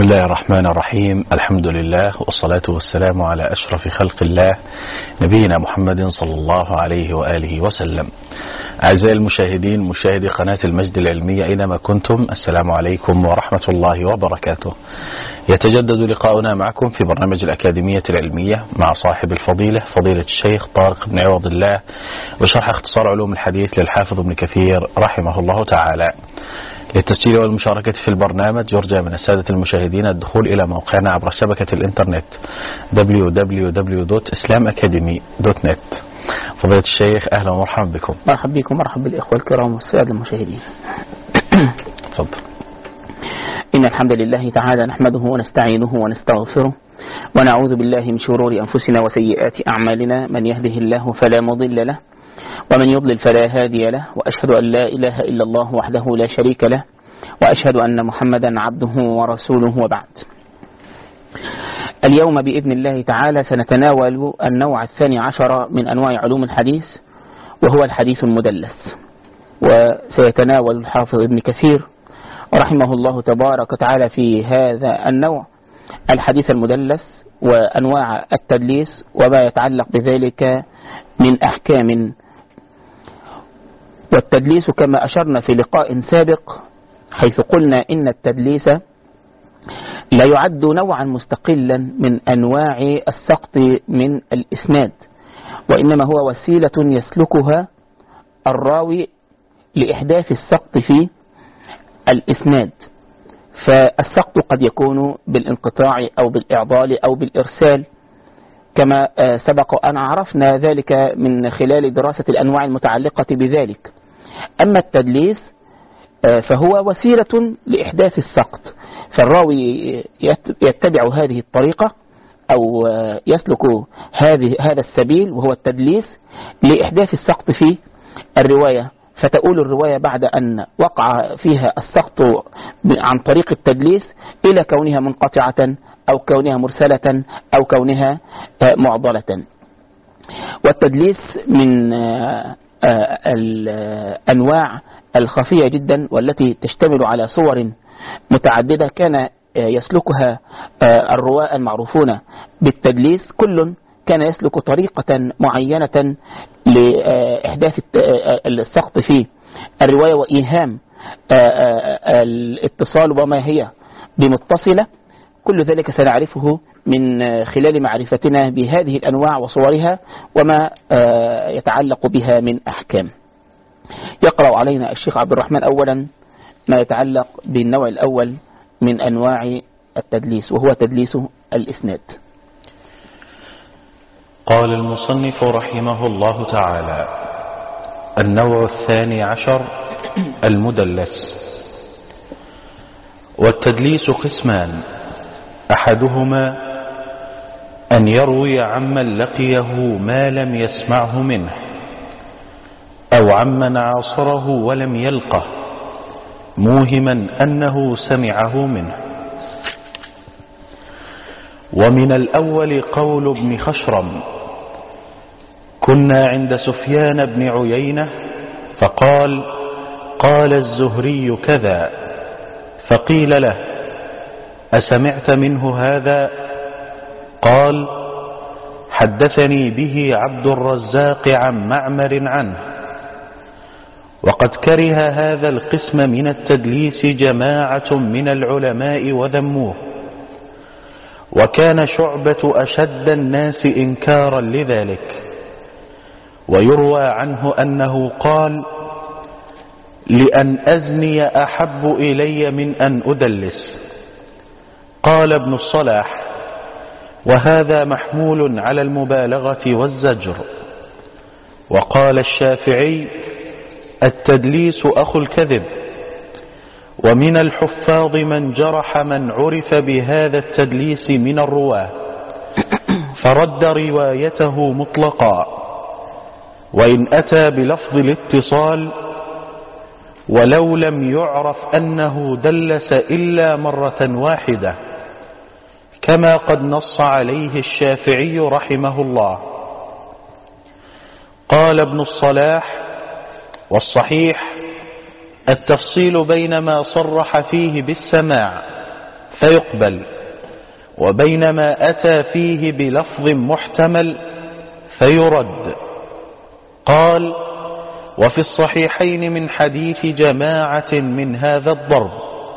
بسم الله الرحمن الرحيم. الحمد لله والصلاة والسلام على أشرف خلق الله نبينا محمد صلى الله عليه وآله وسلم. أعزائي المشاهدين، مشاهدي قناة المجد العلمية أينما كنتم، السلام عليكم ورحمة الله وبركاته. يتجدد لقاؤنا معكم في برنامج الأكاديمية العلمية مع صاحب الفضيلة فضيلة الشيخ طارق بن عوض الله، وشرح اختصار علوم الحديث للحافظ ابن كثير رحمه الله تعالى. للتسجيل والمشاركة في البرنامج يرجى من السادة المشاهدين الدخول إلى موقعنا عبر شبكة الإنترنت www.islamacademy.net. فضيلة الشيخ أهلا ومرحبا بكم. مرحبا بكم، مرحبا بالإخوة الكرام والسادة المشاهدين. تفضل. إن الحمد لله تعالى نحمده ونستعينه ونستغفره ونعوذ بالله من شرور أنفسنا وسيئات أعمالنا، من يهده الله فلا مضل له ومن يضلل فلا هادي له، وأشهد أن لا إله إلا الله وحده لا شريك له، وأشهد أن محمدا عبده ورسوله، وبعد. اليوم بإذن الله تعالى سنتناول النوع 12 من أنواع علوم الحديث، وهو الحديث المدلس. وسيتناول الحافظ ابن كثير رحمه الله تبارك وتعالى في هذا النوع الحديث المدلس وأنواع التدليس وما يتعلق بذلك من أحكام. والتدليس كما أشرنا في لقاء سابق حيث قلنا إن التدليس لا يعد نوعا مستقلا من أنواع السقط من الإسناد، وإنما هو وسيلة يسلكها الراوي لإحداث السقط في الإسناد. فالسقط قد يكون بالانقطاع أو بالإعضال أو بالإرسال، كما سبق أن عرفنا ذلك من خلال دراسة الأنواع المتعلقة بذلك. أما التدليس فهو وسيلة لإحداث السقط، فالراوي يتبع هذه الطريقة أو يسلك هذا السبيل وهو التدليس لإحداث السقط في الرواية، فتؤول الرواية بعد أن وقع فيها السقط عن طريق التدليس إلى كونها منقطعة أو كونها مرسلة أو كونها معضلة. والتدليس من الأنواع الخفية جدا والتي تشتمل على صور متعددة كان يسلكها الرواة المعروفون بالتدليس. كل كان يسلك طريقة معينة لإحداث السقط في الرواية وإيهام الاتصال وما هي بمتصلة. كل ذلك سنعرفه من خلال معرفتنا بهذه الأنواع وصورها وما يتعلق بها من أحكام. يقرأ علينا الشيخ عبد الرحمن أولا ما يتعلق بالنوع الأول من أنواع التدليس، وهو تدليس الإسناد. قال المصنف رحمه الله تعالى: النوع 12 المدلس. والتدليس قسمان: أحدهما أن يروي عمن لقيه ما لم يسمعه منه، أو عمن عاصره ولم يلقه موهما أنه سمعه منه. ومن الأول قول ابن خشرم: كنا عند سفيان بن عيينة فقال: قال الزهري كذا، فقيل له: أسمعت منه هذا؟ قال: حدثني به عبد الرزاق عن معمر عنه. وقد كره هذا القسم من التدليس جماعة من العلماء وذموه، وكان شعبة أشد الناس إنكارا لذلك. ويروى عنه أنه قال: لأن أزني أحب إلي من أن أدلس. قال ابن الصلاح: وهذا محمول على المبالغة والزجر. وقال الشافعي: التدليس أخو الكذب. ومن الحفاظ من جرح من عرف بهذا التدليس من الرواة فرد روايته مطلقا، وإن أتى بلفظ الاتصال، ولو لم يعرف أنه دلس إلا مرة واحدة، كما قد نص عليه الشافعي رحمه الله. قال ابن الصلاح: والصحيح التفصيل بين ما صرح فيه بالسماع فيقبل، وبينما أتى فيه بلفظ محتمل فيرد. قال: وفي الصحيحين من حديث جماعة من هذا الضرب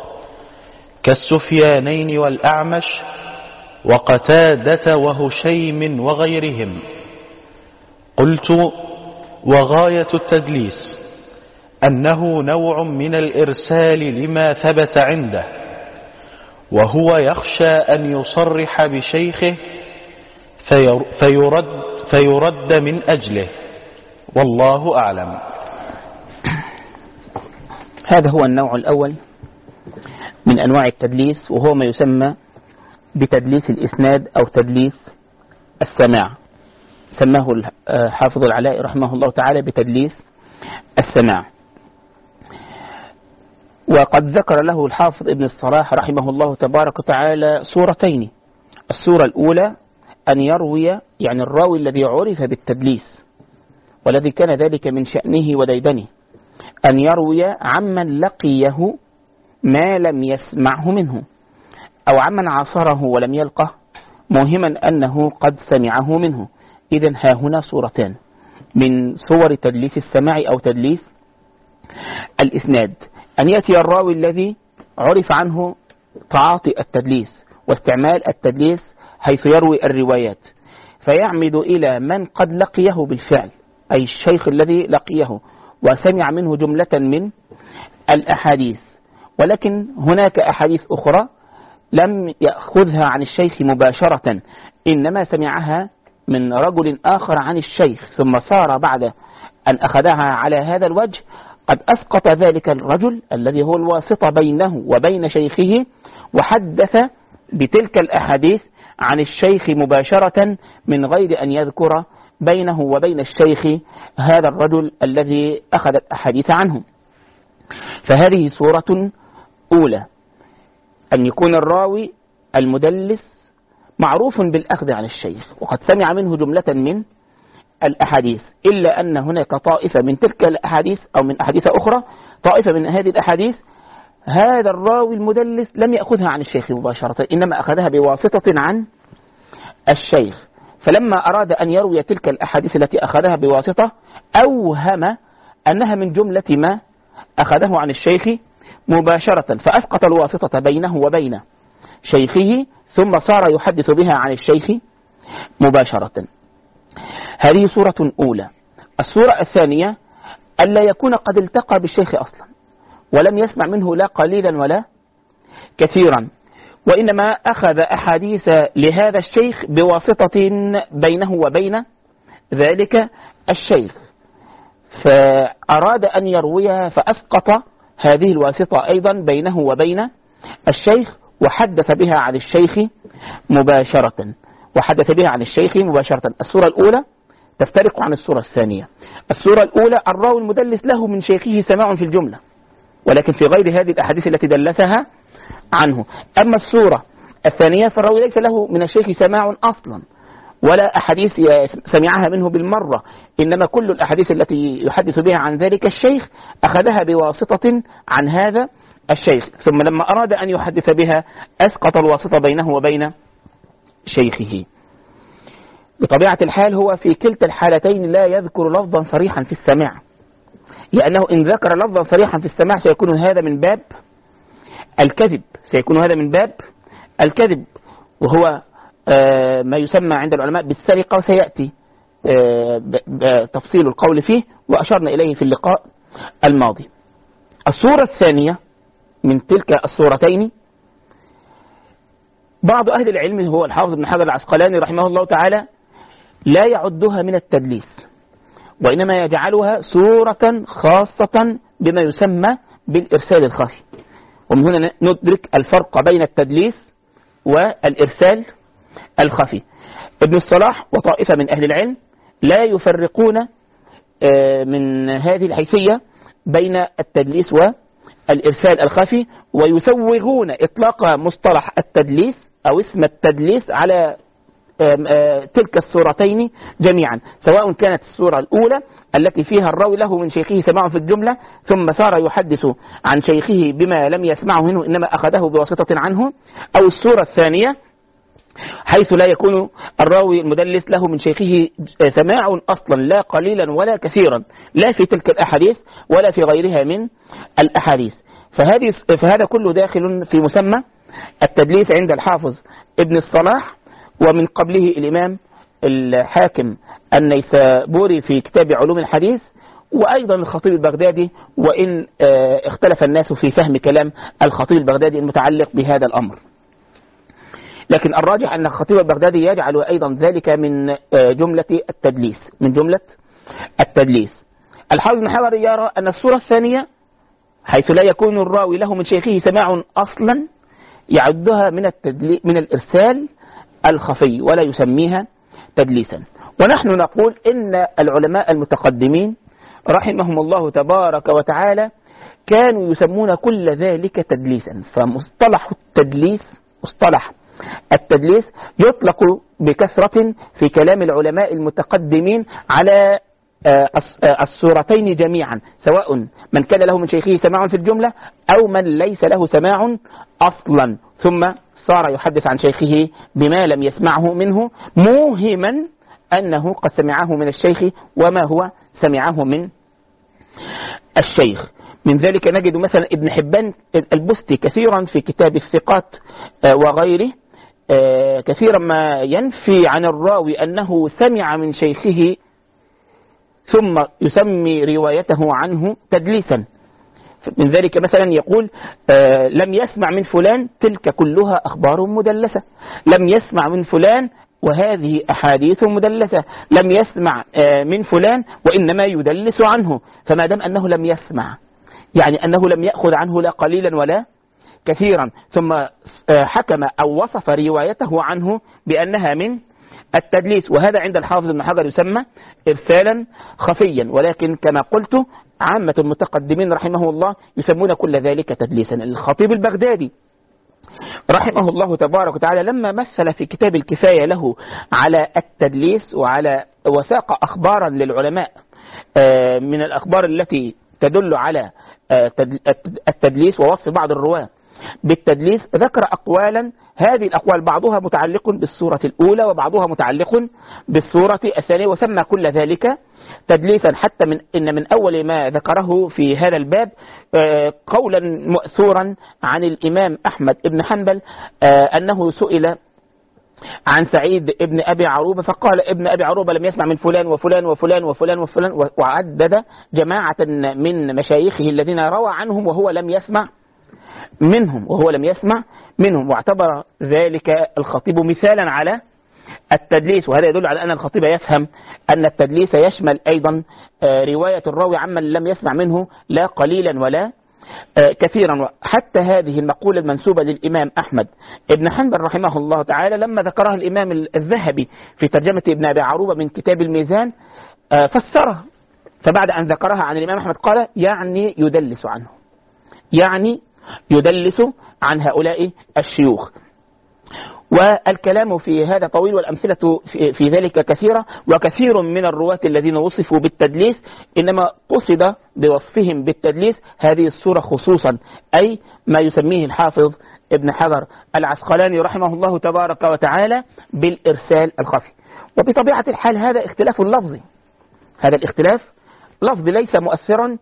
كالسفيانين والأعمش وقتادة وهشيم وغيرهم. قلت: وغاية التدليس أنه نوع من الإرسال لما ثبت عنده، وهو يخشى أن يصرح بشيخه فيرد من أجله، والله أعلم. هذا هو النوع الأول من أنواع التدليس، وهو ما يسمى بتدليس الإسناد أو تدليس السماع. سماه حافظ العلاء رحمه الله تعالى بتدليس السماع. وقد ذكر له الحافظ ابن الصلاح رحمه الله تبارك وتعالى صورتين. الصورة الأولى أن يروي، يعني الراوي الذي عرف بالتدليس والذي كان ذلك من شأنه وديدنه، أن يروي عمن لقيه ما لم يسمعه منه، أو عمن عاصره ولم يلقه موهما أنه قد سمعه منه. إذن ها هنا صورتان من صور تدليس السماع أو تدليس الإسناد. أن يأتي الراوي الذي عرف عنه تعاطي التدليس واستعمال التدليس حيث يروي الروايات، فيعمد إلى من قد لقيه بالفعل، أي الشيخ الذي لقيه وسمع منه جملة من الأحاديث، ولكن هناك أحاديث أخرى لم يأخذها عن الشيخ مباشرة، إنما سمعها من رجل آخر عن الشيخ، ثم صار بعد أن أخذها على هذا الوجه قد أسقط ذلك الرجل الذي هو الواسطة بينه وبين شيخه، وحدث بتلك الأحاديث عن الشيخ مباشرة من غير أن يذكر بينه وبين الشيخ هذا الرجل الذي أخذ الأحاديث عنه. فهذه صورة أولى، أن يكون الراوي المدلس معروف بالأخذ عن الشيخ وقد سمع منه جملة من الأحاديث، إلا أن هناك طائفة من تلك الأحاديث أو من أحاديث أخرى، طائفة من هذه الأحاديث هذا الراوي المدلس لم يأخذها عن الشيخ مباشرة، إنما أخذها بواسطة عن الشيخ، فلما أراد أن يروي تلك الأحاديث التي أخذها بواسطة أوهم أنها من جملة ما أخذه عن الشيخ مباشرة، فأسقط الواسطة بينه وبين شيخه، ثم صار يحدث بها عن الشيخ مباشرة. هذه صورة أولى. الصورة الثانية ألا يكون قد التقى بالشيخ أصلا ولم يسمع منه لا قليلا ولا كثيرا، وإنما أخذ أحاديث لهذا الشيخ بواسطة بينه وبين ذلك الشيخ، فأراد أن يرويها فأسقط هذه الواسطة أيضا بينه وبين الشيخ وحدث بها عن الشيخ مباشرة. الصورة الأولى تفترق عن الصورة الثانية. الصورة الأولى الراوي المدلس له من شيخه سماع في الجملة، ولكن في غير هذه الأحاديث التي دلسها عنه. أما الصورة الثانية فالراوي ليس له من الشيخ سماع أصلا ولا أحاديث سمعها منه بالمرة، إنما كل الأحاديث التي يحدث بها عن ذلك الشيخ أخذها بواسطة عن هذا الشيخ، ثم لما أراد أن يحدث بها أسقط الواسطة بينه وبين شيخه. بطبيعة الحال هو في كلتا الحالتين لا يذكر لفظا صريحا في السماع، لأنه إن ذكر لفظا صريحا في السماع سيكون هذا من باب الكذب، وهو ما يسمى عند العلماء بالسرقة، وسيأتي تفصيل القول فيه وأشرنا إليه في اللقاء الماضي. الصورة الثانية من تلك الصورتين بعض أهل العلم هو الحافظ ابن حجر العسقلاني رحمه الله تعالى لا يعدها من التدليس، وإنما يجعلها صورة خاصة بما يسمى بالإرسال الخفي. ومن هنا ندرك الفرق بين التدليس والإرسال الخفي. ابن الصلاح وطائفة من أهل العلم لا يفرقون من هذه الحيثية بين التدليس والإرسال الخفي، ويسوغون إطلاق مصطلح التدليس أو اسم التدليس على تلك الصورتين جميعا، سواء كانت الصورة الأولى التي فيها الراوي له من شيخه سماع في الجملة ثم صار يحدث عن شيخه بما لم يسمعه منه إنما أخذه بواسطة عنه، أو الصورة الثانية حيث لا يكون الراوي المدلس له من شيخه سماع أصلا لا قليلا ولا كثيرا، لا في تلك الأحاديث ولا في غيرها من الأحاديث. فهذا كله داخل في مسمى التدليس عند الحافظ ابن الصلاح، ومن قبله الإمام الحاكم النيسابوري في كتاب علوم الحديث، وأيضا الخطيب البغدادي، وإن اختلف الناس في فهم كلام الخطيب البغدادي المتعلق بهذا الأمر، لكن الراجح أن الخطيب البغدادي يجعل أيضا ذلك من جملة التدليس، من جملة التدليس. الحافظ بن حجر يرى أن الصورة الثانية حيث لا يكون الراوي له من شيخه سماع أصلا يعدها من الإرسال الخفي ولا يسميها تدليسا. ونحن نقول إن العلماء المتقدمين رحمهم الله تبارك وتعالى كانوا يسمون كل ذلك تدليسا. فمصطلح التدليس يطلق بكثرة في كلام العلماء المتقدمين على الصورتين جميعا، سواء من كان له من شيخه سماع في الجملة أو من ليس له سماع أصلا ثم صار يحدث عن شيخه بما لم يسمعه منه، موهما أنه قد سمعه من الشيخ وما هو سمعه من الشيخ. من ذلك نجد مثلا ابن حبان البستي كثيرا في كتاب الثقات وغيره كثيرا ما ينفي عن الراوي أنه سمع من شيخه ثم يسمي روايته عنه تدليسا. من ذلك مثلا يقول لم يسمع من فلان، تلك كلها أخبار مدلسة. لم يسمع من فلان وهذه أحاديث مدلسة. لم يسمع من فلان وإنما يدلس عنه. فما دام أنه لم يسمع يعني أنه لم يأخذ عنه لا قليلا ولا كثيرا، ثم حكم أو وصف روايته عنه بأنها من التدليس، وهذا عند الحافظ بن حجر يسمى إرسالا خفيا. ولكن كما قلت عامة المتقدمين رحمه الله يسمون كل ذلك تدليسا. الخطيب البغدادي رحمه الله تبارك وتعالى لما مثل في كتاب الكفاية له على التدليس وعلى وساق أخبارا للعلماء من الأخبار التي تدل على التدليس ووصف بعض الرواة بالتدليس، ذكر أقوالا، هذه الأقوال بعضها متعلق بالصورة الأولى وبعضها متعلق بالصورة الثانية، وسمى كل ذلك تدليسا. حتى إن من أول ما ذكره في هذا الباب قولا مؤثورا عن الإمام أحمد بن حنبل أنه سئل عن سعيد ابن أبي عروبة فقال ابن أبي عروبة لم يسمع من فلان وفلان وفلان وفلان وفلان، وعدد جماعة من مشايخه الذين روى عنهم وهو لم يسمع منهم واعتبر ذلك الخطيب مثالا على التدليس. وهذا يدل على أن الخطيب يفهم أن التدليس يشمل أيضا رواية الراوي عمن لم يسمع منه لا قليلا ولا كثيرا. حتى هذه المقولة المنسوبة للإمام أحمد ابن حنبل رحمه الله تعالى لما ذكرها الإمام الذهبي في ترجمة ابن أبي عروبة من كتاب الميزان فسرها، فبعد أن ذكرها عن الإمام أحمد قال يعني يدلس عن هؤلاء الشيوخ. والكلام في هذا طويل والأمثلة في ذلك كثيرة، وكثير من الرواة الذين وصفوا بالتدليس إنما قصد بوصفهم بالتدليس هذه الصورة خصوصا، أي ما يسميه الحافظ ابن حجر العسقلاني رحمه الله تبارك وتعالى بالإرسال الخفي. وبطبيعة الحال هذا اختلاف لفظي، هذا الاختلاف لفظي ليس مؤثرا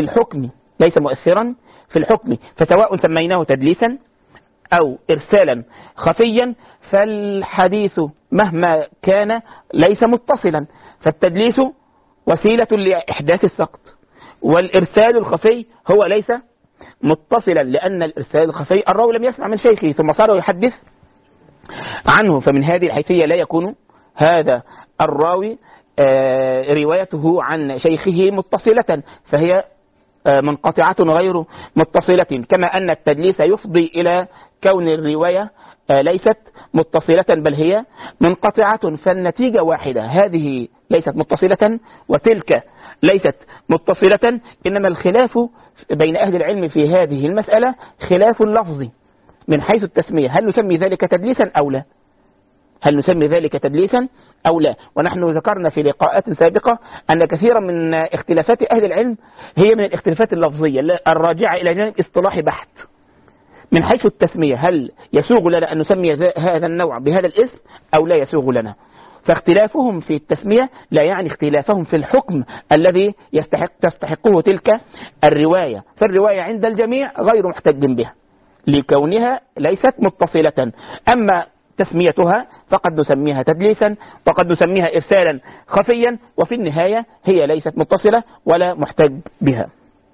في الحكم، فسواء سميناه تدليسا أو إرسالا خفيا فالحديث مهما كان ليس متصلا، فالتدليس وسيلة لإحداث السقط، والإرسال الخفي هو ليس متصلا، لأن الإرسال الخفي الراوي لم يسمع من شيخه ثم صار يحدث عنه، فمن هذه الحيثية لا يكون هذا الراوي روايته عن شيخه متصلة، فهي منقطعة غير متصلة. كما أن التدليس يفضي إلى كون الرواية ليست متصلة بل هي منقطعة، فالنتيجة واحدة، هذه ليست متصلة وتلك ليست متصلة، إنما الخلاف بين أهل العلم في هذه المسألة خلاف لفظي من حيث التسمية، هل نسمي ذلك تدليسا أو لا؟ هل نسمي ذلك تدليسا أو لا؟ ونحن ذكرنا في لقاءات سابقة أن كثيرا من اختلافات أهل العلم هي من الاختلافات اللفظية الراجعة إلى جانب اصطلاحي بحت. من حيث التسمية هل يسوغ لنا أن نسمي هذا النوع بهذا الاسم أو لا يسوغ لنا؟ فاختلافهم في التسمية لا يعني اختلافهم في الحكم الذي تستحقه تلك الرواية، فالرواية عند الجميع غير محتج بها لكونها ليست متصلة، أما تسميتها فقد نسميها تدليسا وقد نسميها إرسالا خفيا، وفي النهاية هي ليست متصلة ولا محتج بها.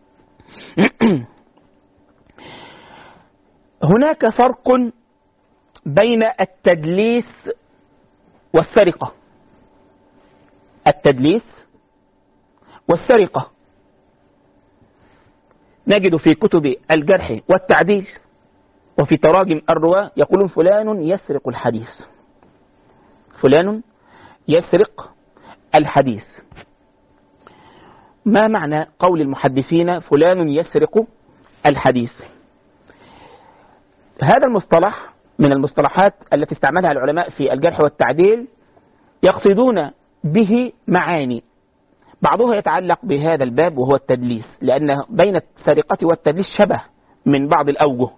هناك فرق بين التدليس والسرقة. التدليس والسرقة نجد في كتب الجرح والتعديل وفي تراجم الرواة يقولون فلان يسرق الحديث، فلان يسرق الحديث. ما معنى قول المحدثين فلان يسرق الحديث؟ هذا المصطلح من المصطلحات التي استعملها العلماء في الجرح والتعديل، يقصدون به معاني، بعضها يتعلق بهذا الباب وهو التدليس، لأن بين السرقة والتدليس شبه من بعض الأوجه.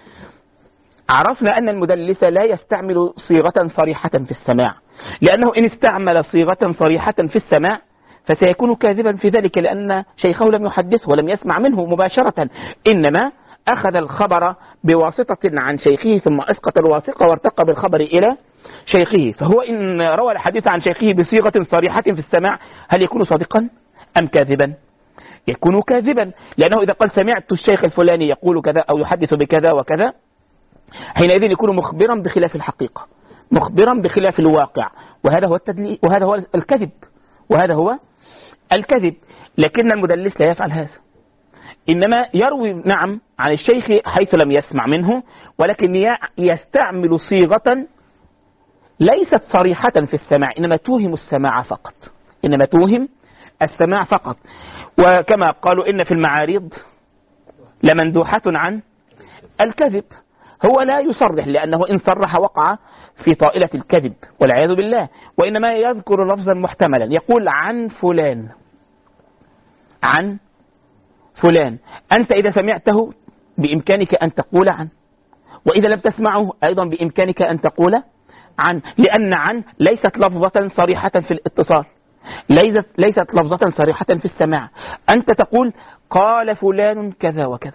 عرفنا أن المدلس لا يستعمل صيغة صريحة في السماع، لأنه إن استعمل صيغة صريحة في السماع فسيكون كاذبا في ذلك، لأن شيخه لم يحدثه ولم يسمع منه مباشرة، إنما أخذ الخبر بواسطة عن شيخه ثم أسقط الواسطة وارتقى بالخبر إلى شيخه. فهو إن روى الحديث عن شيخه بصيغة صريحة في السماع هل يكون صادقا أم كاذبا؟ يكون كاذبا، لأنه إذا قال سمعت الشيخ الفلاني يقول كذا أو يحدث بكذا وكذا، حينئذ يكون مخبرا بخلاف الحقيقة، مخبرا بخلاف الواقع، وهذا هو التدليس، وهذا هو الكذب، وهذا هو الكذب. لكن المدلس لا يفعل هذا، إنما يروي نعم عن الشيخ حيث لم يسمع منه، ولكن يستعمل صيغة ليست صريحة في السماع، إنما توهم السماع فقط، إنما توهم السماع فقط. وكما قالوا إن في المعاريض لمندوحة عن الكذب، هو لا يصرح، لأنه إن صرح وقع في طائلة الكذب والعياذ بالله، وإنما يذكر لفظا محتملا، يقول عن فلان، عن فلان. أنت إذا سمعته بإمكانك أن تقول عن، وإذا لم تسمعه أيضا بإمكانك أن تقول عن، لأن عن ليست لفظة صريحة في الاتصال، ليست لفظة صريحة في السماع. أنت تقول قال فلان كذا وكذا،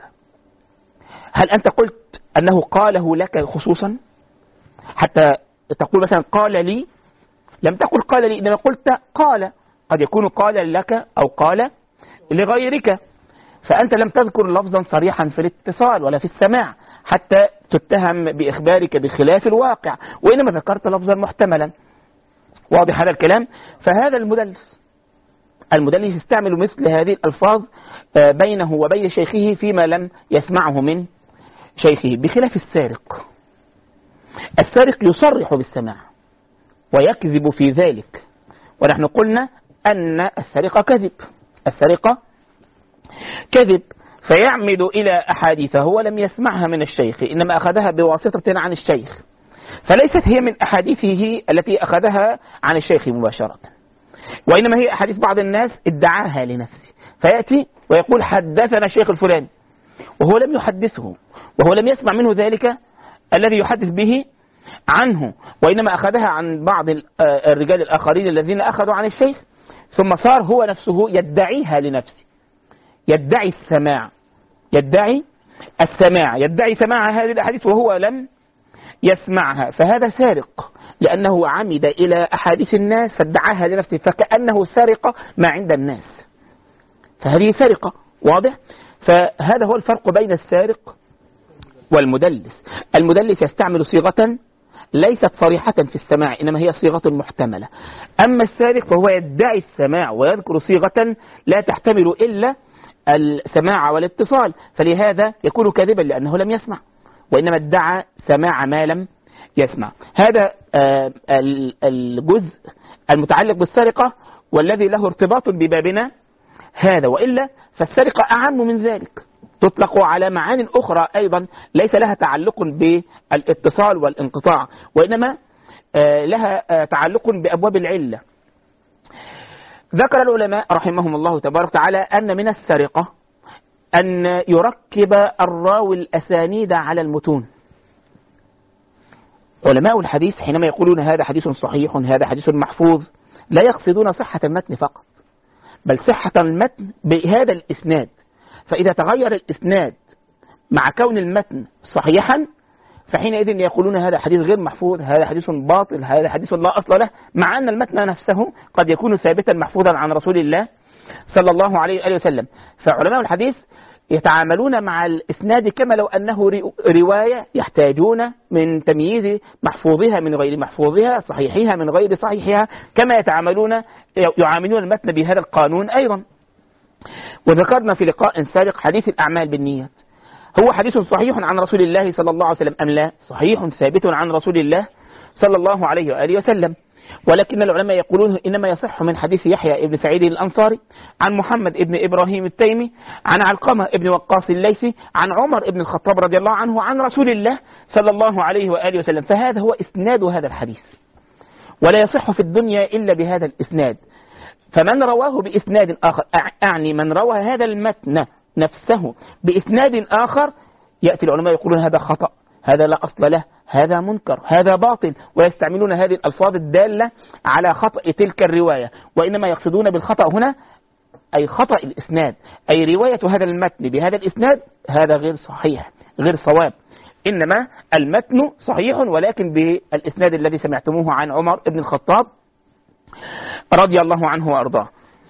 هل أنت قلت أنه قاله لك خصوصا حتى تقول مثلا قال لي؟ لم تقل قال لي، إنما قلت قال، قد يكون قال لك أو قال لغيرك، فأنت لم تذكر لفظا صريحا في الاتصال ولا في السماع حتى تتهم بإخبارك بخلاف الواقع، وإنما ذكرت لفظا محتملا. واضح هذا الكلام؟ فهذا المدلس يستعمل مثل هذه الألفاظ بينه وبين شيخه فيما لم يسمعه من شيخه، بخلاف السارق. السارق يصرح بالسماع ويكذب في ذلك، ونحن قلنا أن السرقة كذب، السرقة كذب، فيعمد إلى أحاديث هو لم يسمعها من الشيخ، إنما أخذها بواسطة عن الشيخ، فليست هي من أحاديثه التي أخذها عن الشيخ مباشرة، وإنما هي أحاديث بعض الناس ادعاها لنفسه، فيأتي ويقول حدثنا الشيخ الفلاني وهو لم يحدثه، وهو لم يسمع منه ذلك الذي يحدث به عنه، وإنما أخذها عن بعض الرجال الآخرين الذين أخذوا عن الشيخ، ثم صار هو نفسه يدعيها لنفسه، يدعي السماع، يدعي سماع هذه الأحاديث وهو لم يسمعها، فهذا سارق، لأنه عمد إلى أحاديث الناس فادعاها لنفسه، فكأنه سرق ما عند الناس، فهذه سرقة. واضح؟ فهذا هو الفرق بين السارق والمدلس. المدلس يستعمل صيغة ليست صريحة في السماع، إنما هي صيغة محتملة، أما السارق فهو يدعي السماع ويذكر صيغة لا تحتمل إلا السماع والاتصال، فلهذا يكون كاذبا لأنه لم يسمع، وإنما ادعى سماع ما لم يسمع. هذا الجزء المتعلق بالسرقة والذي له ارتباط ببابنا هذا، وإلا فالسرقة أعم من ذلك، تطلق على معاني أخرى أيضا ليس لها تعلق بالاتصال والانقطاع، وإنما لها تعلق بأبواب العلة. ذكر العلماء رحمهم الله تبارك وتعالى أن من السرقة أن يركب الراوي الأسانيد على المتون. علماء الحديث حينما يقولون هذا حديث صحيح هذا حديث محفوظ لا يقصدون صحة المتن فقط، بل صحة المتن بهذا الإسناد. فإذا تغير الإسناد مع كون المتن صحيحا فحينئذ يقولون هذا حديث غير محفوظ، هذا حديث باطل، هذا حديث لا أصل له، مع أن المتن نفسه قد يكون ثابتا محفوظا عن رسول الله صلى الله عليه وآله وسلم. فعلماء الحديث يتعاملون مع الإسناد كما لو أنه رواية، يحتاجون من تمييز محفوظها من غير محفوظها، صحيحها من غير صحيحها، كما يعاملون المتن بهذا القانون أيضا. وذكرنا في لقاء سابق حديث الأعمال بالنيات، هو حديث صحيح عن رسول الله صلى الله عليه وسلم أم لا؟ صحيح ثابت عن رسول الله صلى الله عليه وآله وسلم. ولكن العلماء يقولون إنما يصح من حديث يحيى ابن سعيد الأنصاري عن محمد ابن إبراهيم التيمي عن علقمة ابن وقاص الليثي عن عمر ابن الخطاب رضي الله عنه عن رسول الله صلى الله عليه وآله وسلم، فهذا هو إسناد هذا الحديث، ولا يصح في الدنيا إلا بهذا الإسناد. فمن رواه بإسناد آخر، أعني من روى هذا المتن نفسه بإسناد آخر، يأتي العلماء يقولون هذا خطأ، هذا لا أصل له، هذا منكر، هذا باطل، ويستعملون هذه الألفاظ الدالة على خطأ تلك الرواية. وإنما يقصدون بالخطأ هنا أي خطأ الإسناد، أي رواية هذا المتن بهذا الإسناد هذا غير صحيح غير صواب، إنما المتن صحيح ولكن بالإسناد الذي سمعتموه عن عمر بن الخطاب رضي الله عنه وأرضاه.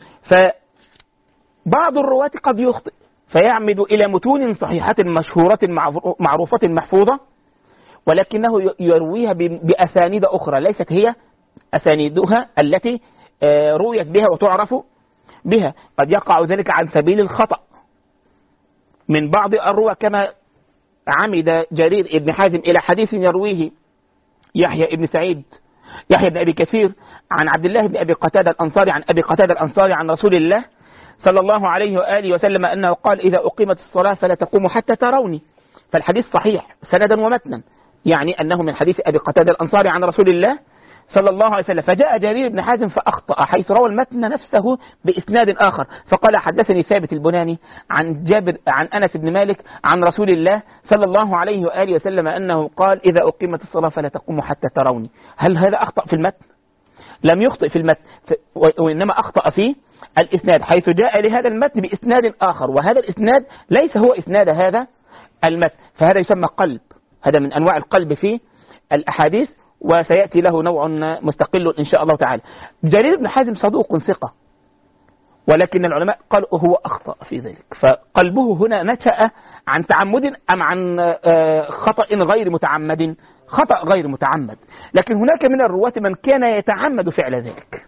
فبعض الرواة قد يخطئ فيعمد إلى متون صحيحة مشهورة معروفة محفوظة، ولكنه يرويها بأسانيد أخرى ليست هي أسانيدها التي رويت بها وتعرف بها. قد يقع ذلك عن سبيل الخطأ من بعض الرواة، كما عمد جرير بن حازم إلى حديث يرويه يحيى بن أبي كثير عن عبد الله بن أبي قتادة الأنصاري عن أبي قتادة الأنصاري عن رسول الله صلى الله عليه وآله وسلم أنه قال إذا أقيمت الصلاة فلا تقوموا حتى تروني. فالحديث صحيح سندا ومتنا، يعني أنه من حديث أبي قتادة الأنصاري عن رسول الله صلى الله عليه وسلم. فجاء جرير بن حازم فأخطأ حيث روى المتن نفسه بإسناد آخر، فقال حدثني ثابت البناني عن أنس بن مالك عن رسول الله صلى الله عليه وآله وسلم أنه قال إذا أقيمت الصلاة فلا تقوموا حتى تروني. هل هذا أخطأ في المتن؟ لم يخطئ في المتن، وإنما أخطأ في الإسناد حيث جاء لهذا المتن بإسناد آخر، وهذا الإسناد ليس هو إسناد هذا المتن، فهذا يسمى قلب، هذا من أنواع القلب في الأحاديث، وسيأتي له نوع مستقل إن شاء الله تعالى. جرير بن حازم صدوق ثقة، ولكن العلماء قالوا هو أخطأ في ذلك، فقلبه هنا نشأ عن تعمد أم عن خطأ غير متعمد؟ خطأ غير متعمد. لكن هناك من الرواة من كان يتعمد فعل ذلك،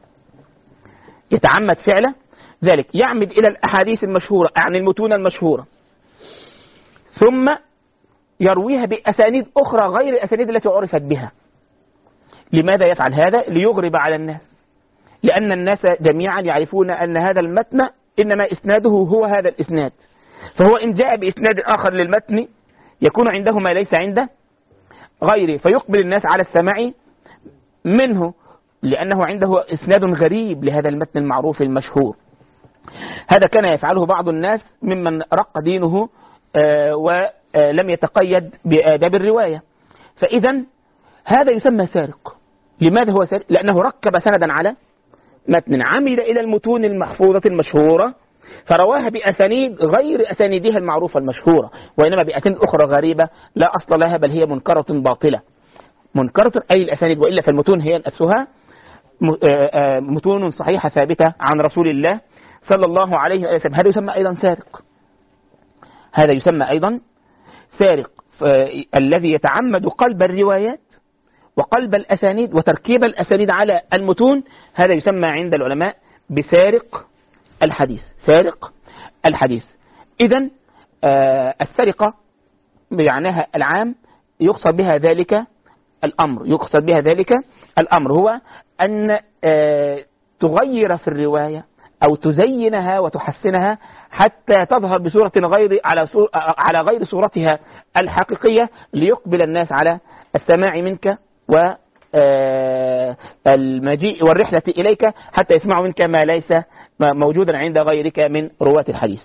يتعمد فعل ذلك، يعمد إلى الأحاديث المشهورة عن المتون المشهورة ثم يرويها بأسانيد أخرى غير الأسانيد التي عرفت بها. لماذا يفعل هذا؟ ليغرب على الناس، لأن الناس جميعا يعرفون أن هذا المتن إنما إسناده هو هذا الإسناد، فهو إن جاء بإسناد آخر للمتن يكون عنده ما ليس عنده غيره، فيقبل الناس على السماع منه لأنه عنده إسناد غريب لهذا المتن المعروف المشهور. هذا كان يفعله بعض الناس ممن رق دينه ولم يتقيد بآداب الرواية، فإذا هذا يسمى سارق. لماذا هو سارق؟ لأنه ركب سندا على متن، عمد إلى المتون المحفوظة المشهورة فرواها بأسانيد غير أسانيدها المعروفة المشهورة، وإنما بأسانيد أخرى غريبة لا أصل لها، بل هي منكرة باطلة. منكرة أي الأسانيد، وإلا فالمتون هي نفسها متون صحيحة ثابتة عن رسول الله صلى الله عليه وسلم. هذا يسمى أيضا سارق، هذا يسمى أيضا سارق. الذي يتعمد قلب الروايات وقلب الأسانيد وتركيب الأسانيد على المتون، هذا يسمى عند العلماء بسارق الحديث، سارق الحديث. إذن السرقة بمعناها العام يقصد بها ذلك الأمر، يقصد بها ذلك الأمر هو أن تغير في الرواية أو تزينها وتحسنها حتى تظهر بصورة غير على غير صورتها الحقيقية، ليقبل الناس على السماع منك المجيء والرحلة إليك حتى يسمعوا منك ما ليس موجودا عند غيرك من رواة الحديث.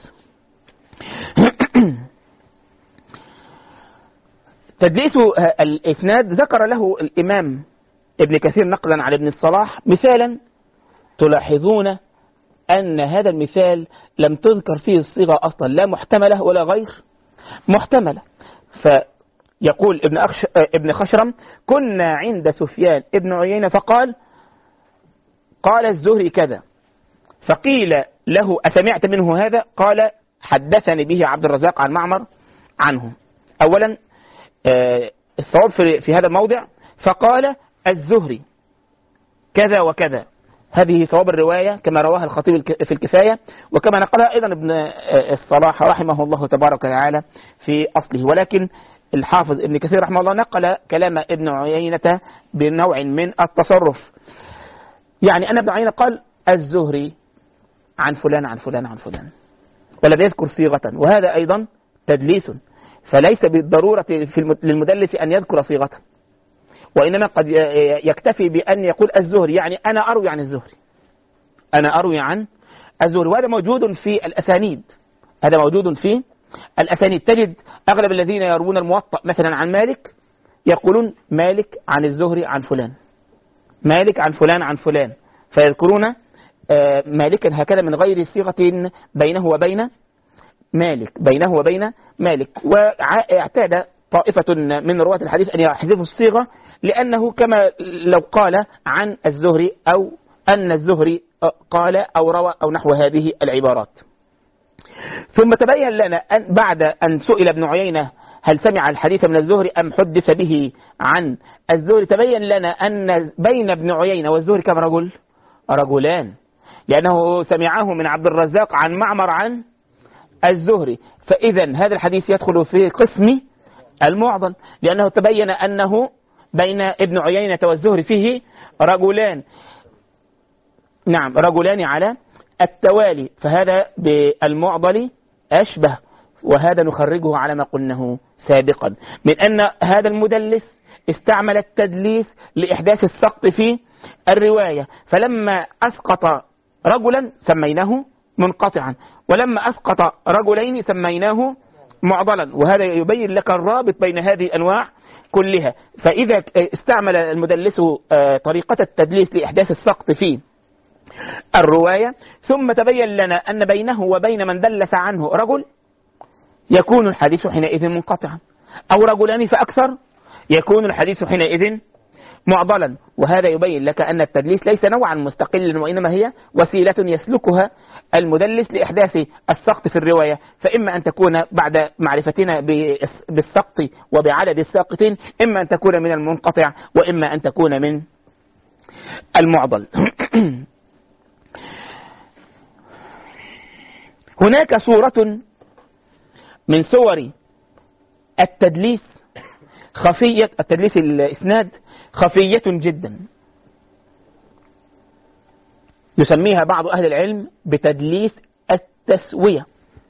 تدليس الإسناد ذكر له الإمام ابن كثير نقلا عن ابن الصلاح مثالا تلاحظون أن هذا المثال لم تذكر فيه الصيغة أصلا، لا محتملة ولا غير محتملة. فيقول ابن خشرم: كنا عند سفيان ابن عيينة فقال قال الزهري كذا، فقيل له أسمعت منه هذا؟ قال حدثني به عبد الرزاق عن معمر عنه. أولا الصواب في هذا الموضع فقال الزهري كذا وكذا، هذه صواب الرواية كما رواها الخطيب في الكفاية، وكما نقلها أيضا ابن الصلاح رحمه الله تبارك وتعالى في أصله. ولكن الحافظ ابن كثير رحمه الله نقل كلام ابن عيينة بنوع من التصرف، يعني أن ابن عيينة قال الزهري عن فلان عن فلان عن فلان، ولم يذكر صيغة، وهذا أيضا تدليس، فليس بالضرورة للمدلس أن يذكر صيغة، وإنما قد يكتفي بأن يقول الزهري، يعني أنا أروي عن الزهري، أنا أروي عن الزهري. وهذا موجود في الأسانيد، هذا موجود في الأسانيد. تجد أغلب الذين يروون الموطأ مثلا عن مالك يقولون مالك عن الزهري عن فلان، مالك عن فلان عن فلان، فيذكرون مالكا هكذا من غير صيغة بينه وبين مالك، بينه وبين مالك. واعتاد طائفة من رواة الحديث أن يحذفوا الصيغة، لأنه كما لو قال عن الزهري أو أن الزهري قال أو روى أو نحو هذه العبارات. ثم تبين لنا أن بعد أن سئل ابن عيينة هل سمع الحديث من الزهري أم حدث به عن الزهري، تبين لنا أن بين ابن عيينة والزهري كم رجل؟ رجلان، لأنه سمعه من عبد الرزاق عن معمر عن الزهري، فإذا هذا الحديث يدخل في قسم المعضل، لأنه تبين أنه بين ابن عيينة والزهري فيه رجلان، نعم رجلان على التوالي، فهذا بالمعضل أشبه، وهذا نخرجه على ما قلناه سابقا من أن هذا المدلس استعمل التدليس لإحداث السقط في الرواية، فلما أسقط رجلا سميناه منقطعا، ولما أسقط رجلين سميناه معضلا، وهذا يبين لك الرابط بين هذه الأنواع كلها. فإذا استعمل المدلس طريقة التدليس لإحداث السقط في الرواية، ثم تبين لنا أن بينه وبين من دلس عنه رجل، يكون الحديث حينئذ منقطعا، أو رجلان فأكثر يكون الحديث حينئذ معضلا. وهذا يبين لك أن التدليس ليس نوعا مستقلا، وإنما هي وسيلة يسلكها المدلس لإحداث السقط في الرواية، فإما أن تكون بعد معرفتنا بالسقط وبعدد الساقطين، إما أن تكون من المنقطع وإما أن تكون من المعضل. هناك صورة من صور التدليس خفية، التدليس الإسناد خفية جدا، يسميها بعض أهل العلم بتدليس التسوية،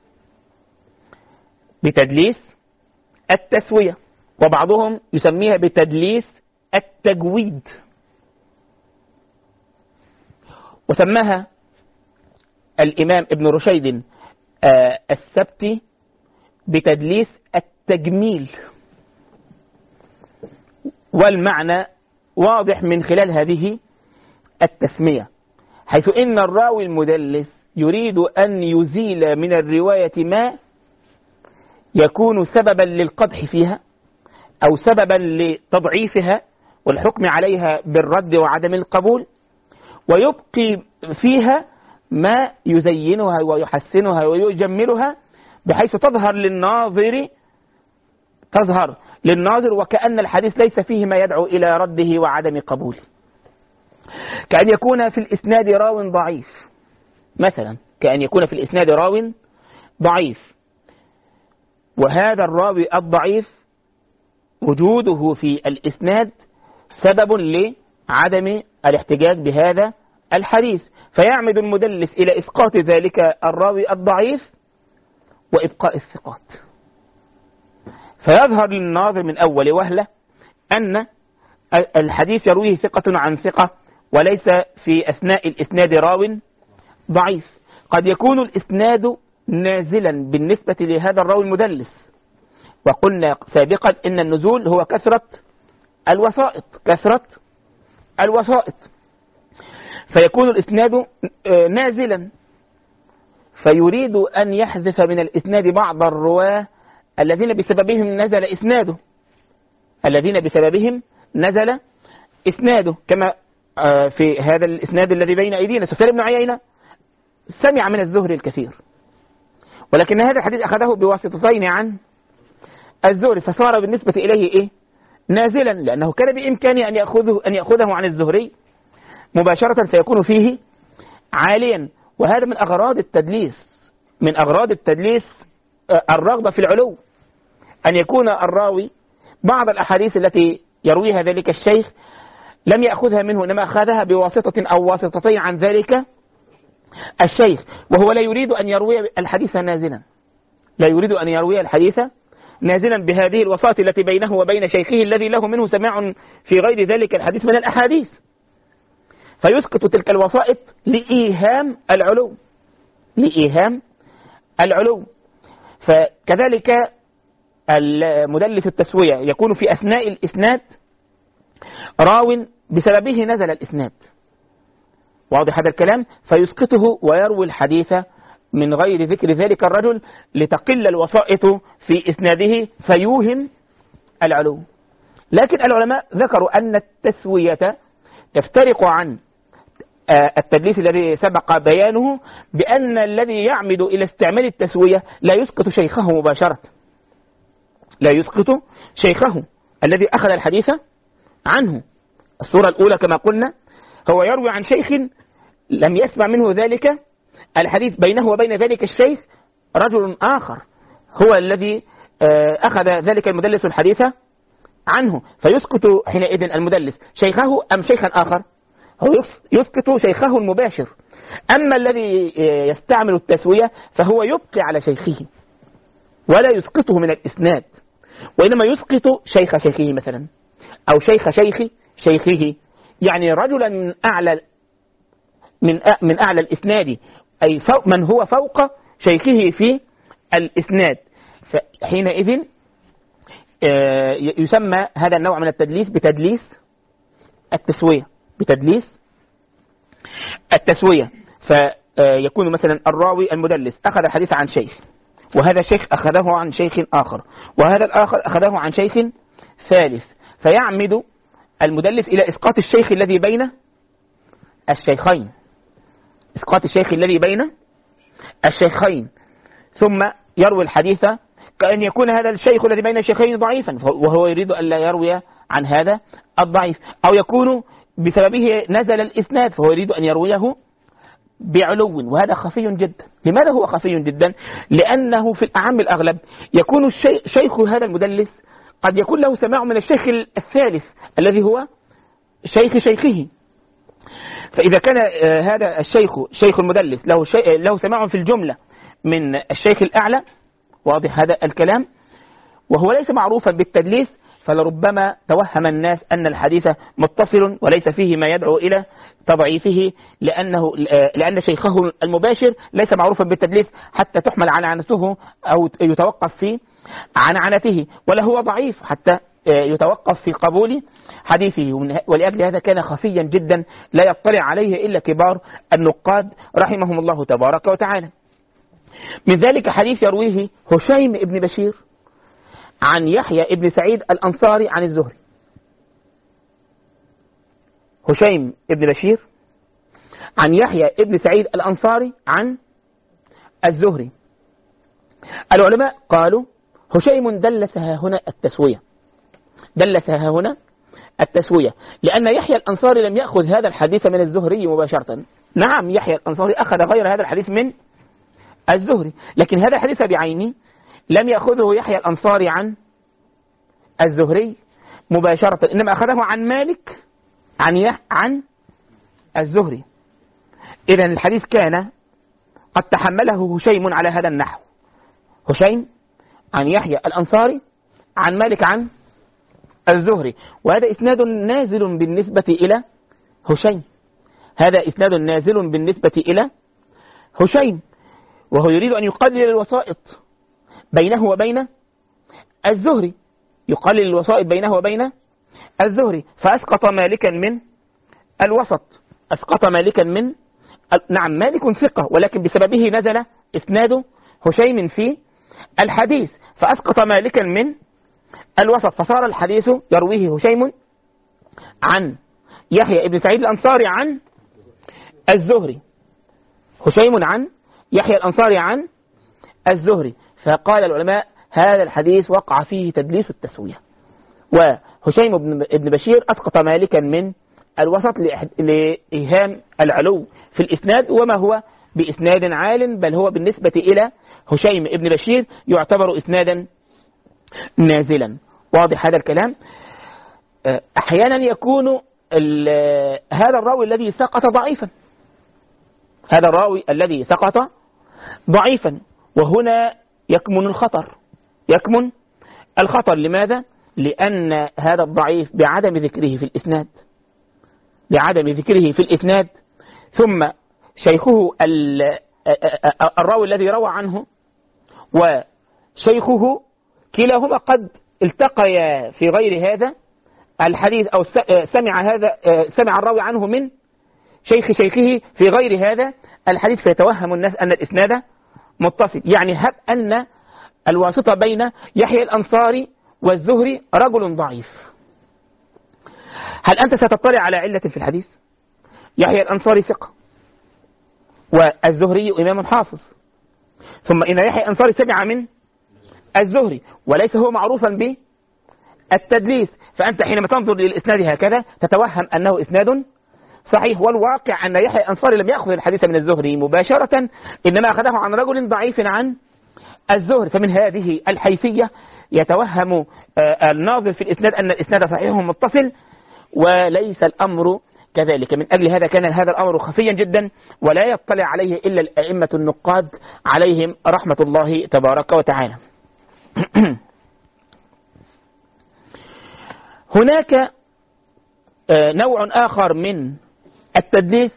بتدليس التسوية، وبعضهم يسميها بتدليس التجويد، وسماها الإمام ابن رشيد السبتي بتدليس التجميل، والمعنى واضح من خلال هذه التسمية، حيث إن الراوي المدلس يريد أن يزيل من الرواية ما يكون سببا للقدح فيها أو سببا لتضعيفها والحكم عليها بالرد وعدم القبول، ويبقي فيها ما يزينها ويحسنها ويجملها بحيث تظهر للناظر وكأن الحديث ليس فيه ما يدعو إلى رده وعدم قبوله. كأن يكون في الإسناد راو ضعيف مثلا، كأن يكون في الإسناد راو ضعيف، وهذا الراوي الضعيف وجوده في الإسناد سبب لعدم الاحتجاج بهذا الحديث، فيعمد المدلس إلى إسقاط ذلك الراوي الضعيف وإبقاء الثقات، فيظهر للناظر من أول وهلة أن الحديث يرويه ثقة عن ثقة وليس في أثناء الإسناد راو ضعيف. قد يكون الإسناد نازلا بالنسبة لهذا الراوي المدلس، وقلنا سابقا إن النزول هو كثرة الوسائط، فيكون الإسناد نازلا، فيريد أن يحذف من الإسناد بعض الرواة الذين بسببهم نزل إسناده كما في هذا الإسناد الذي بين أيدينا. سفيان بن عيينة سمع من الزهري الكثير، ولكن هذا الحديث أخذه بواسطتين عن الزهري، فصار بالنسبة إليه نازلا، لأنه كان بإمكانه أن يأخذه عن الزهري مباشرة فيكون فيه عاليا. وهذا من أغراض التدليس الرغبة في العلو، أن يكون الراوي بعض الأحاديث التي يرويها ذلك الشيخ لم يأخذها منه، إنما أخذها بواسطة أو واسطتين عن ذلك الشيخ، وهو لا يريد أن يروي الحديث نازلا بهذه الوساطة التي بينه وبين شيخه الذي له منه سماع في غير ذلك الحديث من الأحاديث، فيسقط تلك الوسائط لإيهام العلو. فكذلك المدلس التسوية يكون في أثناء الإسناد راو بسببه نزل الإسناد، واضح هذا الكلام، فيسقطه ويروي الحديث من غير ذكر ذلك الرجل لتقل الوسائط في إسناده فيوهم العلو. لكن العلماء ذكروا أن التسوية تفترق عن التدليس الذي سبق بيانه، بأن الذي يعمد إلى استعمال التسوية لا يسقط شيخه مباشرة، لا يسقط شيخه الذي أخذ الحديث عنه. الصورة الأولى كما قلنا هو يروي عن شيخ لم يسمع منه ذلك الحديث، بينه وبين ذلك الشيخ رجل آخر هو الذي أخذ ذلك المدلس الحديث عنه، فيسقط حينئذ المدلس شيخه أم شيخا آخر؟ هو يسقط شيخه المباشر. أما الذي يستعمل التسوية فهو يبقي على شيخه ولا يسقطه من الإسناد، وإنما يسقط شيخ شيخه مثلا، أو شيخ شيخه، يعني رجلا من أعلى الإسناد، أي من هو فوق شيخه في الإسناد. فحينئذ يسمى هذا النوع من التدليس بتدليس التسوية. فيكون مثلا الراوي المدلس أخذ الحديث عن شيخ، وهذا الشيخ أخذه عن شيخ آخر، وهذا الآخر أخذه عن شيخ ثالث، فيعمد المدلس إلى إسقاط الشيخ الذي بين الشيخين، ثم يروي الحديث كأن يكون هذا الشيخ الذي بين الشيخين ضعيفا، وهو يريد أن لا يروي عن هذا الضعيف، أو يكون بسببه نزل الإسناد فهو يريد أن يرويه بعلو، وهذا خفي جدا. لماذا هو خفي جدا؟ لأنه في الأعم الأغلب يكون شيخ هذا المدلس قد يكون له سماع من الشيخ الثالث الذي هو شيخه، فإذا كان هذا شيخ المدلس له سماع في الجملة من الشيخ الأعلى، واضح هذا الكلام، وهو ليس معروفا بالتدليس، فلربما توهم الناس أن الحديث متصل وليس فيه ما يدعو إلى تضعيفه، لأن شيخه المباشر ليس معروفا بالتدليس حتى تحمل عنعنته أو يتوقف في عنعنته، ولا هو ضعيف حتى يتوقف في قبول حديثه. ولأجل هذا كان خفيا جدا لا يطلع عليه إلا كبار النقاد رحمهم الله تبارك وتعالى. من ذلك حديث يرويه هشيم ابن بشير عن يحيى ابن سعيد الأنصاري عن الزهري. هشيم ابن بشير عن يحيى ابن سعيد الأنصاري عن الزهري. العلماء قالوا هشيم دلسها هنا التسوية، لأن يحيى الأنصاري لم يأخذ هذا الحديث من الزهري مباشرة. نعم، يحيى الأنصاري أخذ غير هذا الحديث من الزهري، لكن هذا الحديث بعينه لم يأخذه يحيى الأنصاري عن الزهري مباشرة، إنما أخذه عن مالك عن الزهري. إذن الحديث كان قد تحمله هشيم على هذا النحو، هشيم عن يحيى الأنصاري عن مالك عن الزهري، وهذا إسناد نازل بالنسبة إلى هشيم، هذا إسناد نازل بالنسبة إلى هشيم، وهو يريد أن يقلل الوسائط بينه وبين الزهري، يقلل الوسائط بينه وبين الزهري، فأسقط مالكا من الوسط، أسقط مالكا من نعم مالك ثقة، ولكن بسببه نزل إسناد هشيم في الحديث، فأسقط مالكا من الوسط، فصار الحديث يرويه هشيم عن يحيى ابن سعيد الأنصاري عن الزهري، هشيم عن يحيى الأنصاري عن الزهري، فقال العلماء هذا الحديث وقع فيه تدليس التسوية، وهشيم ابن بشير أسقط مالكا من الوسط لإيهام العلو في الإسناد، وما هو بإسناد عال، بل هو بالنسبة إلى هشيم ابن بشير يعتبر إسنادا نازلا. واضح هذا الكلام؟ أحيانا يكون هذا الراوي الذي سقط ضعيفا، هذا الراوي الذي سقط ضعيفا، وهنا يكمن الخطر، يكمن الخطر. لماذا؟ لأن هذا الضعيف بعدم ذكره في الإسناد، بعدم ذكره في الإسناد، ثم شيخه الراوي الذي روى عنه وشيخه كلاهما قد التقيا في غير هذا الحديث، أو سمع الراوي عنه من شيخه في غير هذا الحديث، فيتوهم الناس أن الإسناد متصل. يعني هب أن الواسطة بين يحيى الأنصاري والزهري رجل ضعيف، هل أنت ستطلع على علة في الحديث؟ يحيى الأنصاري ثقة، والزهري إمام حافظ، ثم إن يحيى الأنصاري سمع من الزهري وليس هو معروفا بالتدليس، فأنت حينما تنظر للإسناد هكذا تتوهم أنه إسناد صحيح، والواقع أن يحيى الأنصاري لم يأخذ الحديث من الزهري مباشرة، إنما أخذه عن رجل ضعيف عن الزهري، فمن هذه الحيثية يتوهم الناظر في الإسناد أن الإسناد صحيح متصل، وليس الأمر كذلك. من أجل هذا كان هذا الأمر خفيا جدا، ولا يطلع عليه إلا الأئمة النقاد عليهم رحمة الله تبارك وتعالى. هناك نوع آخر من التدليس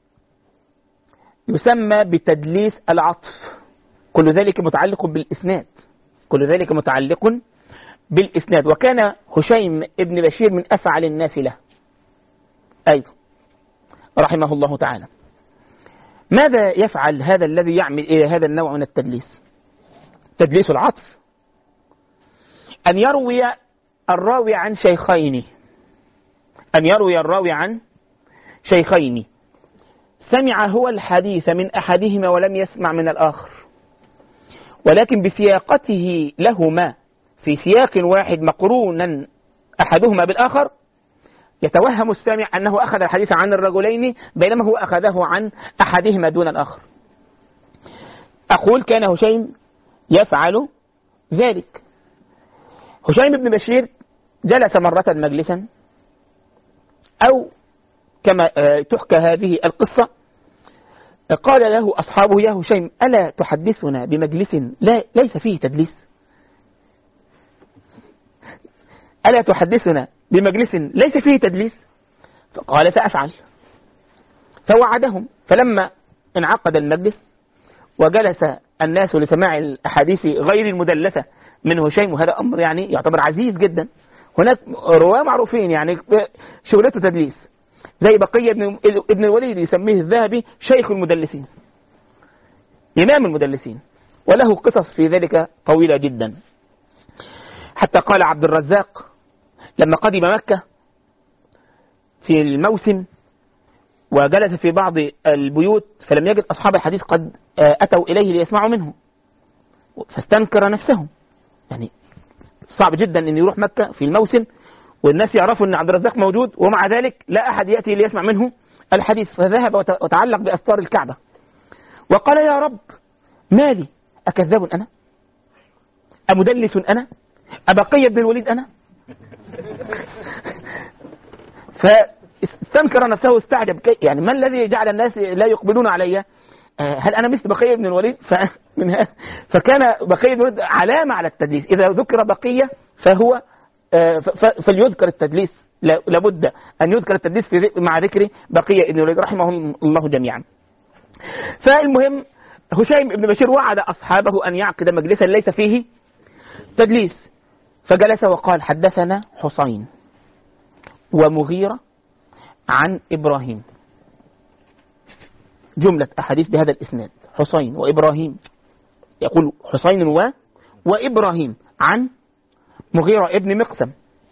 يسمى بتدليس العطف، كل ذلك متعلق بالإسناد، كل ذلك متعلق بالإسناد، وكان هشيم ابن بشير من أفعل الناس له أيضا رحمه الله تعالى. ماذا يفعل هذا الذي يعمل إلى هذا النوع من التدليس؟ تدليس العطف، أن يروي الراوي عن شيخين، أن يروي الراوي عن شيخين، سمع هو الحديث من أحدهما ولم يسمع من الآخر، ولكن بسياقته لهما في سياق واحد مقرونا أحدهما بالآخر، يتوهم السامع أنه أخذ الحديث عن الرجلين بينما هو أخذه عن أحدهما دون الآخر. أقول كان هشيم يفعل ذلك. هشيم بن بشير جلس مرة مجلسا، أو كما تحكى هذه القصة، قال له أصحابه يا هشيم ألا تحدثنا بمجلس ليس فيه تدليس؟ ألا تحدثنا بمجلس ليس فيه تدليس؟ فقال سأفعل، فوعدهم. فلما انعقد المجلس وجلس الناس لسماع الأحاديث غير المدلسة من هشيم، وهذا أمر يعني يعتبر عزيز جدا، هناك رواه معروفين يعني شغلته تدليس، زي بقية ابن الوليد يسميه الذهبي شيخ المدلسين، إمام المدلسين، وله قصص في ذلك طويلة جدا. حتى قال عبد الرزاق لما قدم مكة في الموسم وجلس في بعض البيوت فلم يجد أصحاب الحديث قد أتوا إليه ليسمعوا منه، فاستنكر نفسه، يعني صعب جدا أن يروح مكة في الموسم والناس يعرفوا أن عبد الرزاق موجود ومع ذلك لا أحد يأتي ليسمع منه الحديث، فذهب وتعلق بأستار الكعبة وقال يا رب مالي، أكذاب أنا؟ أمدلس أنا؟ أبقي بن الوليد أنا؟ فاستنكر نفسه، استعجب يعني ما الذي جعل الناس لا يقبلون علي؟ هل أنا مثل بقية بن الوليد؟ فكان بقية بن الوليد علامة على التدليس، إذا ذكر بقية فهو فليذكر التدليس، لابد أن يذكر التدليس مع ذكر بقية ابن الوليد رحمه الله جميعا. فالمهم هشيم بن بشير وعد أصحابه أن يعقد مجلسا ليس فيه تدليس، فجلس وقال حدثنا حسين ومغيرة عن إبراهيم، جملة أحاديث بهذا الإسناد، حسين وإبراهيم، يقول حسين وإبراهيم عن مغيرة ابن مقسم.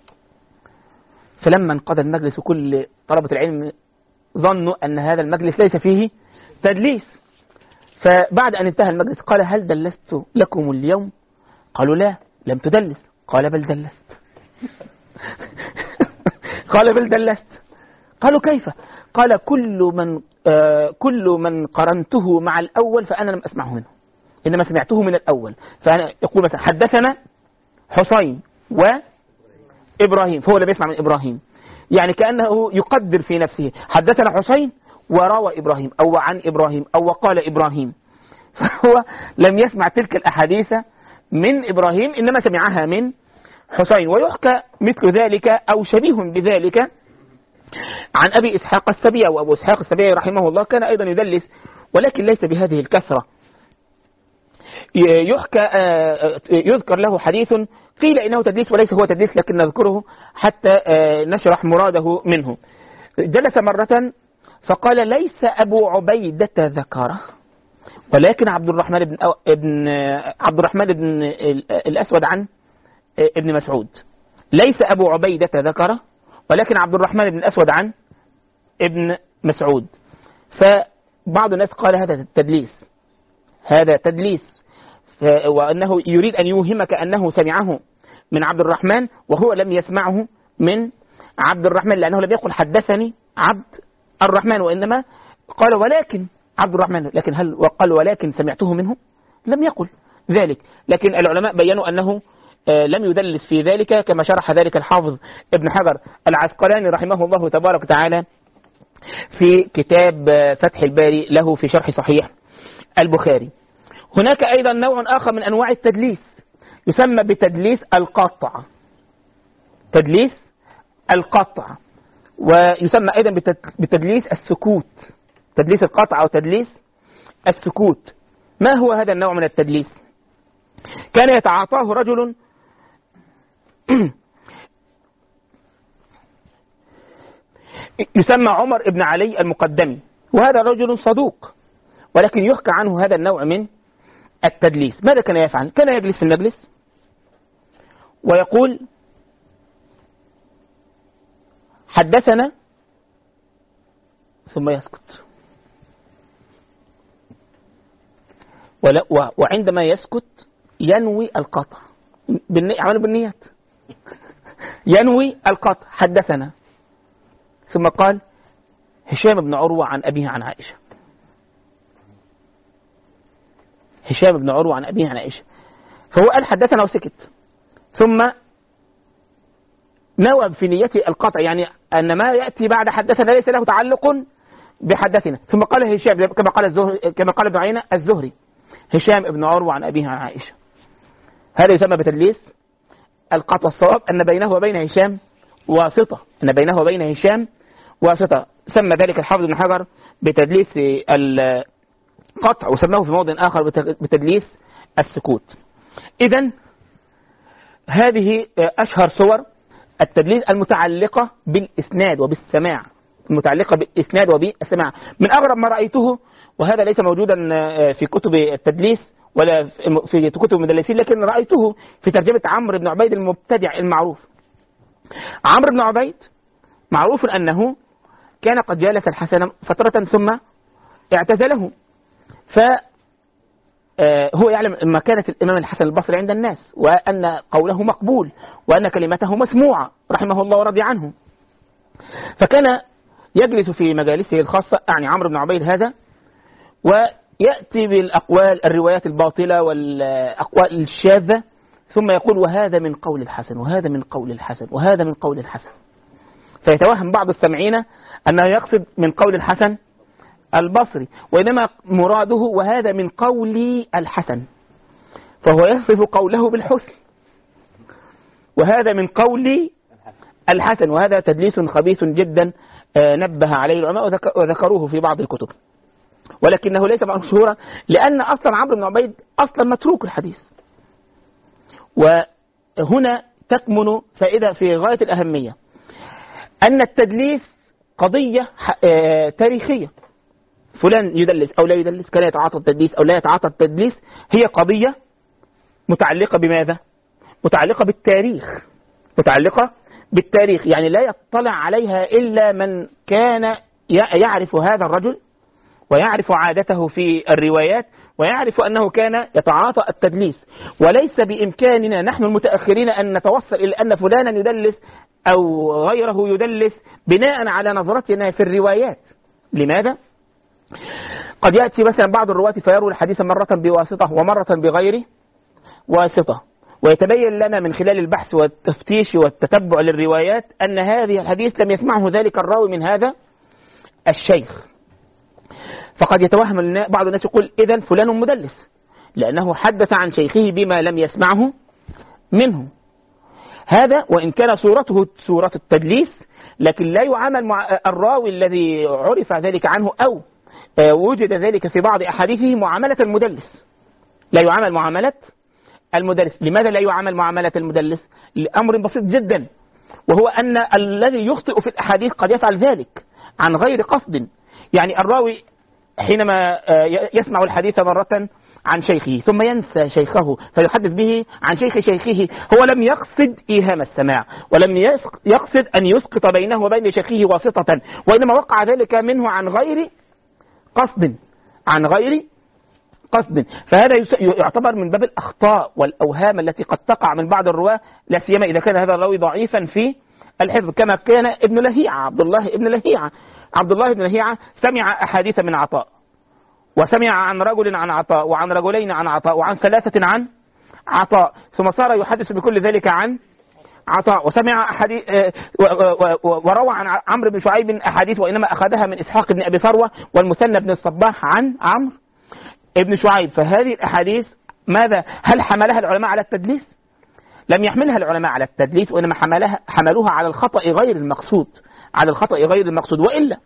فلما انقضى المجلس كل طلبة العلم ظنوا أن هذا المجلس ليس فيه تدليس، فبعد أن انتهى المجلس قال هل دلست لكم اليوم؟ قالوا لا لم تدلس. قال بل دلست. قال بل دلست. قالوا كيف؟ قال كل من قرنته مع الأول فأنا لم أسمعه منه، إنما سمعته من الأول. فأنا يقول مثلا حدثنا حسين وإبراهيم، فهو اللي بيسمع من إبراهيم، يعني كأنه يقدر في نفسه حدثنا حسين وروى إبراهيم أو عن إبراهيم أو وقال إبراهيم، فهو لم يسمع تلك الأحاديث من إبراهيم إنما سمعها من حسين. ويحكى مثل ذلك أو شبيه بذلك عن أبي إسحاق السبيعي، وأبو إسحاق السبيعي رحمه الله كان أيضا يدلس ولكن ليس بهذه الكثرة. يذكر له حديث قيل إنه تدليس وليس هو تدليس، لكن نذكره حتى نشرح مراده منه. جلس مرة فقال ليس أبو عبيدة ذكره ولكن عبد الرحمن بن الأسود عن ابن مسعود. ليس أبو عبيدة ذكره ولكن عبد الرحمن بن الأسود عن ابن مسعود. فبعض الناس قال هذا تدليس، وأنه يريد أن يوهمك أنه سمعه من عبد الرحمن وهو لم يسمعه من عبد الرحمن، لأنه لم يقل حدثني عبد الرحمن وإنما قال ولكن عبد الرحمن. لكن هل وقال ولكن سمعته منه؟ لم يقل ذلك. لكن العلماء بيّنوا أنه لم يدلس في ذلك، كما شرح ذلك الحافظ ابن حجر العسقلاني رحمه الله تبارك وتعالى في كتاب فتح الباري له في شرح صحيح البخاري. هناك أيضا نوع آخر من أنواع التدليس يسمى بتدليس القطع، تدليس القطع، ويسمى أيضا بتدليس السكوت، تدليس القطع أو تدليس السكوت. ما هو هذا النوع من التدليس؟ كان يتعاطاه رجل يسمى عمر بن علي المقدمي، وهذا رجل صدوق، ولكن يحكى عنه هذا النوع من التدليس. ماذا كان يفعل؟ كان يجلس في المجلس ويقول حدثنا ثم يسكت، وعندما يسكت ينوي القطع، عمله بالنيات، ينوي القطع. حدثنا ثم قال هشام بن عروة عن أبيه عن عائشة، هشام بن عروة عن أبيه عن عائشة، فهو قال حدثنا وسكت، ثم نوى في نيته القطع، يعني أن ما يأتي بعد حدثنا ليس له تعلق بحدثنا. ثم قال هشام كما قال ابن عيينة الزهري هشام بن عروة عن أبيه عن عائشة. هذا يسمى بتدليس القطع. الصواب أن بينه وبين هشام واسطة، أن بينه وبين هشام واسطة. سمى ذلك الحافظ ابن حجر بتدليس القطع، وسماه في موضع آخر بتدليس السكوت. إذن هذه أشهر صور التدليس المتعلقة بالإسناد وبالسماع، المتعلقة بالإسناد وبالسماع. من أغرب ما رأيته، وهذا ليس موجودا في كتب التدليس ولا في كتب المدلسين، لكن رأيته في ترجمة عمرو بن عبيد المبتدع المعروف. عمرو بن عبيد معروف أنه كان قد جالس الحسن فترة ثم اعتزله، فهو يعلم مكانة الإمام الحسن البصري عند الناس، وأن قوله مقبول، وأن كلمته مسموعة رحمه الله ورضي عنه. فكان يجلس في مجالسه الخاصة، يعني عمرو بن عبيد هذا، ويأتي بالأقوال الروايات الباطلة والأقوال الشاذة، ثم يقول وهذا من قول الحسن وهذا من قول الحسن وهذا من قول الحسن، فيتوهم بعض السامعين أنه يقصد من قول الحسن البصري، وإنما مراده وهذا من قول الحسن، فهو يصف قوله بالحسن. وهذا من قول الحسن، وهذا تدليس خبيث جدا نبه عليه العلماء وذكروه في بعض الكتب، ولكنه ليس مشهورا لأن أصلا عمرو بن عبيد أصلا متروك الحديث. وهنا تكمن فائدة في غاية الأهمية، أن التدليس قضية تاريخية، فلان يدلس أو لا يدلس، كان يتعاطى التدليس أو لا يتعاطى التدليس، هي قضية متعلقة بماذا؟ متعلقة بالتاريخ، متعلقة بالتاريخ، يعني لا يطلع عليها إلا من كان يعرف هذا الرجل ويعرف عادته في الروايات ويعرف أنه كان يتعاطى التدليس. وليس بإمكاننا نحن المتأخرين أن نتوصل إلى أن فلانا يدلس أو غيره يدلس بناء على نظرتنا في الروايات. لماذا؟ قد يأتي مثلا بعض الرواة فيروي الحديث مرة بواسطة ومرة بغير واسطة، ويتبين لنا من خلال البحث والتفتيش والتتبع للروايات أن هذه الحديث لم يسمعه ذلك الراوي من هذا الشيخ. فقد يتوهم بعض الناس يقول إذن فلان مدلس لأنه حدث عن شيخه بما لم يسمعه منه. هذا وإن كان صورته صورة التدليس، لكن لا يعامل مع الراوي الذي عرف ذلك عنه أو وجد ذلك في بعض أحاديثه معاملة المدلس، لا يعامل معاملة المدلس. لماذا لا يعامل معاملة المدلس؟ لأمر بسيط جدا، وهو أن الذي يخطئ في الأحاديث قد يفعل ذلك عن غير قصد. يعني الراوي حينما يسمع الحديث مرة عن شيخه ثم ينسى شيخه فيحدث به عن شيخ شيخه، هو لم يقصد إيهام السماع ولم يقصد أن يسقط بينه وبين شيخه واسطة، وإنما وقع ذلك منه عن غير قصد، عن غير قصد. فهذا يعتبر من باب الأخطاء والأوهام التي قد تقع من بعض الرواة، لا سيما إذا كان هذا الراوي ضعيفا في الحفظ، كما كان ابن لهيعة، عبد الله بن لهيعة سمع أحاديث من عطاء، وسمع عن رجل عن عطاء، وعن رجلين عن عطاء، وعن ثلاثة عن عطاء، ثم صار يحدث بكل ذلك عن عطاء، وسمع أحاديث وروى عن عمرو بن شعيب أحاديث وإنما أخذها من إسحاق بن أبي فروة والمثنى بن الصباح عن عمرو ابن شعيب. فهذه الأحاديث ماذا؟ هل حملها العلماء على التدليس؟ لم يحملها العلماء على التدليس، وإنما حملوها على الخطأ غير المقصود، على الخطأ غير المقصود. وإلا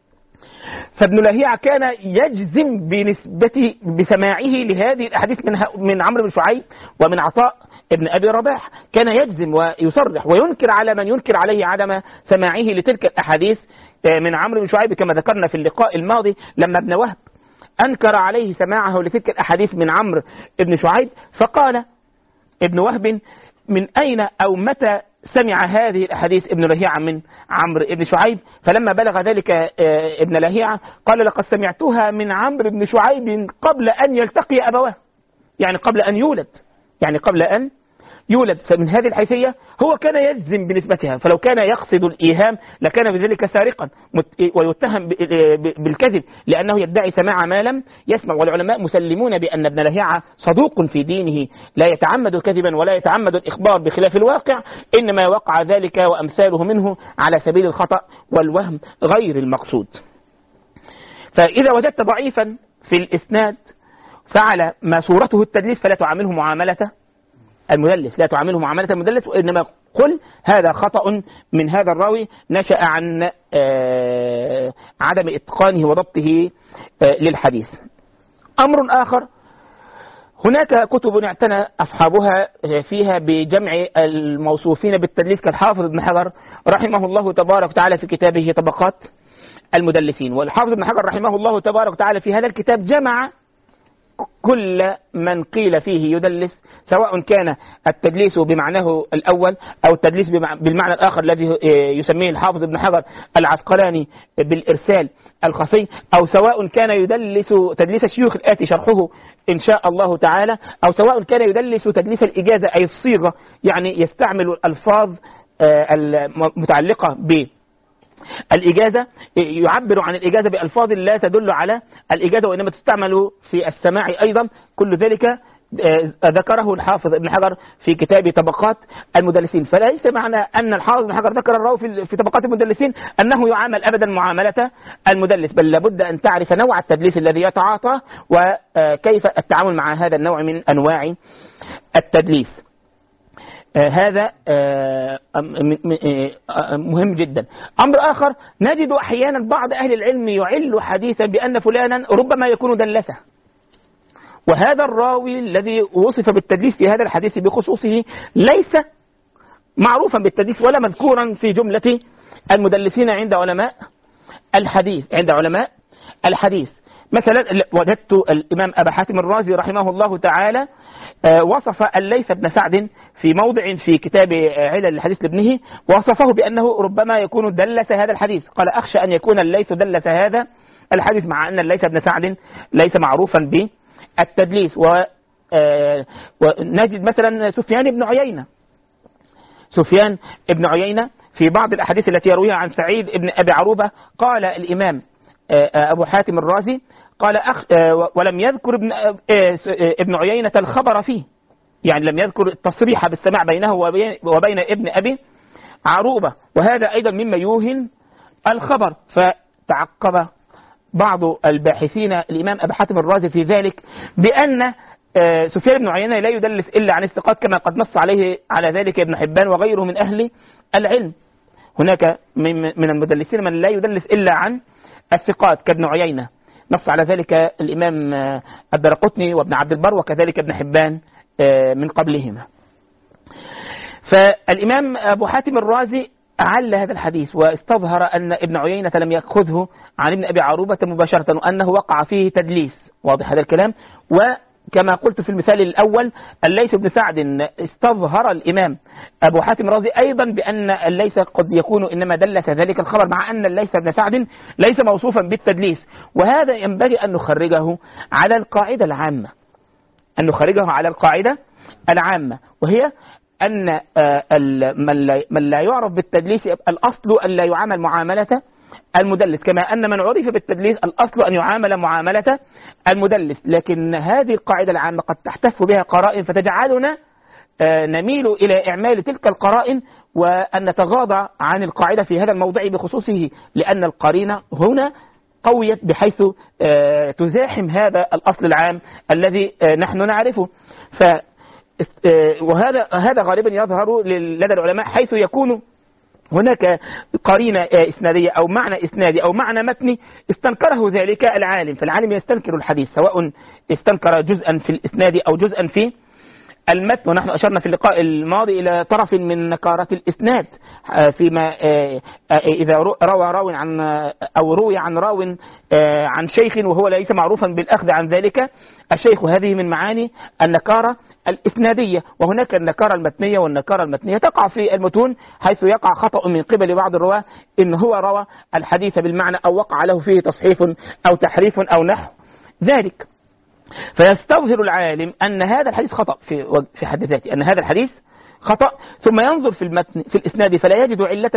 فابن لهيعة كان يجزم بسماعه لهذه الأحاديث من عمرو بن شعيب ومن عطاء ابن أبي رباح، كان يجزم ويصرح وينكر على من ينكر عليه عدم سماعه لتلك الأحاديث من عمرو بن شعيب، كما ذكرنا في اللقاء الماضي لما ابن وهب أنكر عليه سماعه لتلك الأحاديث من عمرو ابن شعيب، فقال ابن وهب من أين أو متى سمع هذه الأحاديث ابن لهيعة من عمرو ابن شعيب؟ فلما بلغ ذلك ابن لهيعة قال لقد سمعتها من عمرو بن شعيب قبل أن يلتقي أبواه، يعني قبل أن يولد. فمن هذه الحيثية هو كان يجزم بنسبتها، فلو كان يقصد الإيهام لكان بذلك سارقا ويتهم بالكذب، لأنه يدعي سماع ما لم يسمع. والعلماء مسلمون بأن ابن لهيعة صدوق في دينه، لا يتعمد كذبا ولا يتعمد الإخبار بخلاف الواقع، إنما وقع ذلك وأمثاله منه على سبيل الخطأ والوهم غير المقصود. فإذا وجدت ضعيفا في الإسناد فعل ما صورته التدليس فلا تعامله معاملة المدلس، لا تعامله معاملة المدلس، وإنما قل هذا خطأ من هذا الراوي نشأ عن عدم إتقانه وضبطه للحديث. أمر آخر، هناك كتب اعتنى أصحابها فيها بجمع الموصوفين بالتدليس كالحافظ ابن حجر رحمه الله تبارك وتعالى في كتابه طبقات المدلسين. والحافظ ابن حجر رحمه الله تبارك وتعالى في هذا الكتاب جمع كل من قيل فيه يدلس، سواء كان التدليس بمعناه الأول أو التدليس بالمعنى الآخر الذي يسميه الحافظ ابن حجر العسقلاني بالإرسال الخفي، أو سواء كان يدلس تدليس الشيوخ الآتي شرحه إن شاء الله تعالى، أو سواء كان يدلس تدليس الإجازة أي الصيغة، يعني يستعمل الألفاظ المتعلقة بالإجازة، يعبر عن الإجازة بألفاظ لا تدل على الإجازة وإنما تستعمل في السماع أيضا. كل ذلك ذكره الحافظ ابن حجر في كتاب طبقات المدلسين. فليس معنى أن الحافظ ابن حجر ذكر الراوي في طبقات المدلسين أنه يعامل أبدا معاملة المدلس، بل لابد أن تعرف نوع التدليس الذي يتعاطى وكيف التعامل مع هذا النوع من أنواع التدليس. هذا مهم جدا. أمر آخر، نجد أحيانا بعض أهل العلم يعل حديثا بأن فلانا ربما يكون دلسه، وهذا الراوي الذي وصف بالتدليس في هذا الحديث بخصوصه ليس معروفا بالتدليس ولا مذكورا في جملة المدلسين عند علماء الحديث. مثلا وجدت الإمام أبا حاتم الرازي رحمه الله تعالى وصف الليث بن سعد في موضع في كتاب علل الحديث لابنه، وصفه بأنه ربما يكون دلس هذا الحديث. قال أخشى أن يكون الليث دلس هذا الحديث، مع أن الليث بن سعد ليس معروفا بالتدليس. ونجد مثلا سفيان بن عيينة في بعض الأحاديث التي يرويها عن سعيد بن أبي عروبة، قال الإمام أبو حاتم الرازي قال ولم يذكر ابن عيينة الخبر فيه، يعني لم يذكر التصريح بالسماع بينه وبين ابن أبي عروبة، وهذا أيضا مما يوهن الخبر. فتعقب بعض الباحثين الإمام أبو حاتم الرازي في ذلك بأن سفيان بن عيينة لا يدلس إلا عن الثقات، كما قد نص على ذلك ابن حبان وغيره من أهل العلم. هناك من المدلسين من لا يدلس إلا عن الثقات كابن عيينة، نص على ذلك الإمام الدرقطني وابن عبد البر وكذلك ابن حبان من قبلهما. فالإمام أبو حاتم الرازي أعل هذا الحديث واستظهر أن ابن عيينة لم يأخذه عن ابن أبي عروبة مباشرة وأنه وقع فيه تدليس. واضح هذا الكلام؟ وكما قلت في المثال الأول، الليث بن سعد استظهر الإمام أبو حاتم الرازي أيضا بأن الليث قد يكون إنما دلس ذلك الخبر، مع أن الليث بن سعد ليس موصوفا بالتدليس. وهذا ينبغي أن نخرجه على القاعدة العامة، وهي أن من لا يعرف بالتدليس الأصل أن لا يعامل معاملة المدلس، كما أن من عرف بالتدليس الأصل أن يعامل معاملة المدلس. لكن هذه القاعدة العامة قد تحتف بها قرائن فتجعلنا نميل إلى إعمال تلك القرائن وأن نتغاضى عن القاعدة في هذا الموضوع بخصوصه، لأن القرينة هنا قويت بحيث تزاحم هذا الأصل العام الذي نحن نعرفه. وهذا غالبا يظهر لدى العلماء حيث يكون هناك قرينة إسنادية أو معنى إسنادي أو معنى متني استنكره ذلك العالم، فالعالم يستنكر الحديث سواء استنكر جزءا في الإسناد أو جزءا في المتن. ونحن أشرنا في اللقاء الماضي إلى طرف من نكارات الإسناد، فيما إذا روى راو عن أو روي عن راو عن شيخ وهو ليس معروفا بالأخذ عن ذلك الشيخ، هذه من معاني النكارة الإسنادية. وهناك النكارة المتنية، والنكارة المتنية تقع في المتون حيث يقع خطأ من قبل بعض الرواة إن هو روى الحديث بالمعنى أو وقع له فيه تصحيف أو تحريف أو نحو ذلك. فيستظهر العالم أن هذا الحديث خطأ في حد ذاته، أن هذا الحديث خطأ، ثم ينظر في المتن في الإسناد فلا يجد علة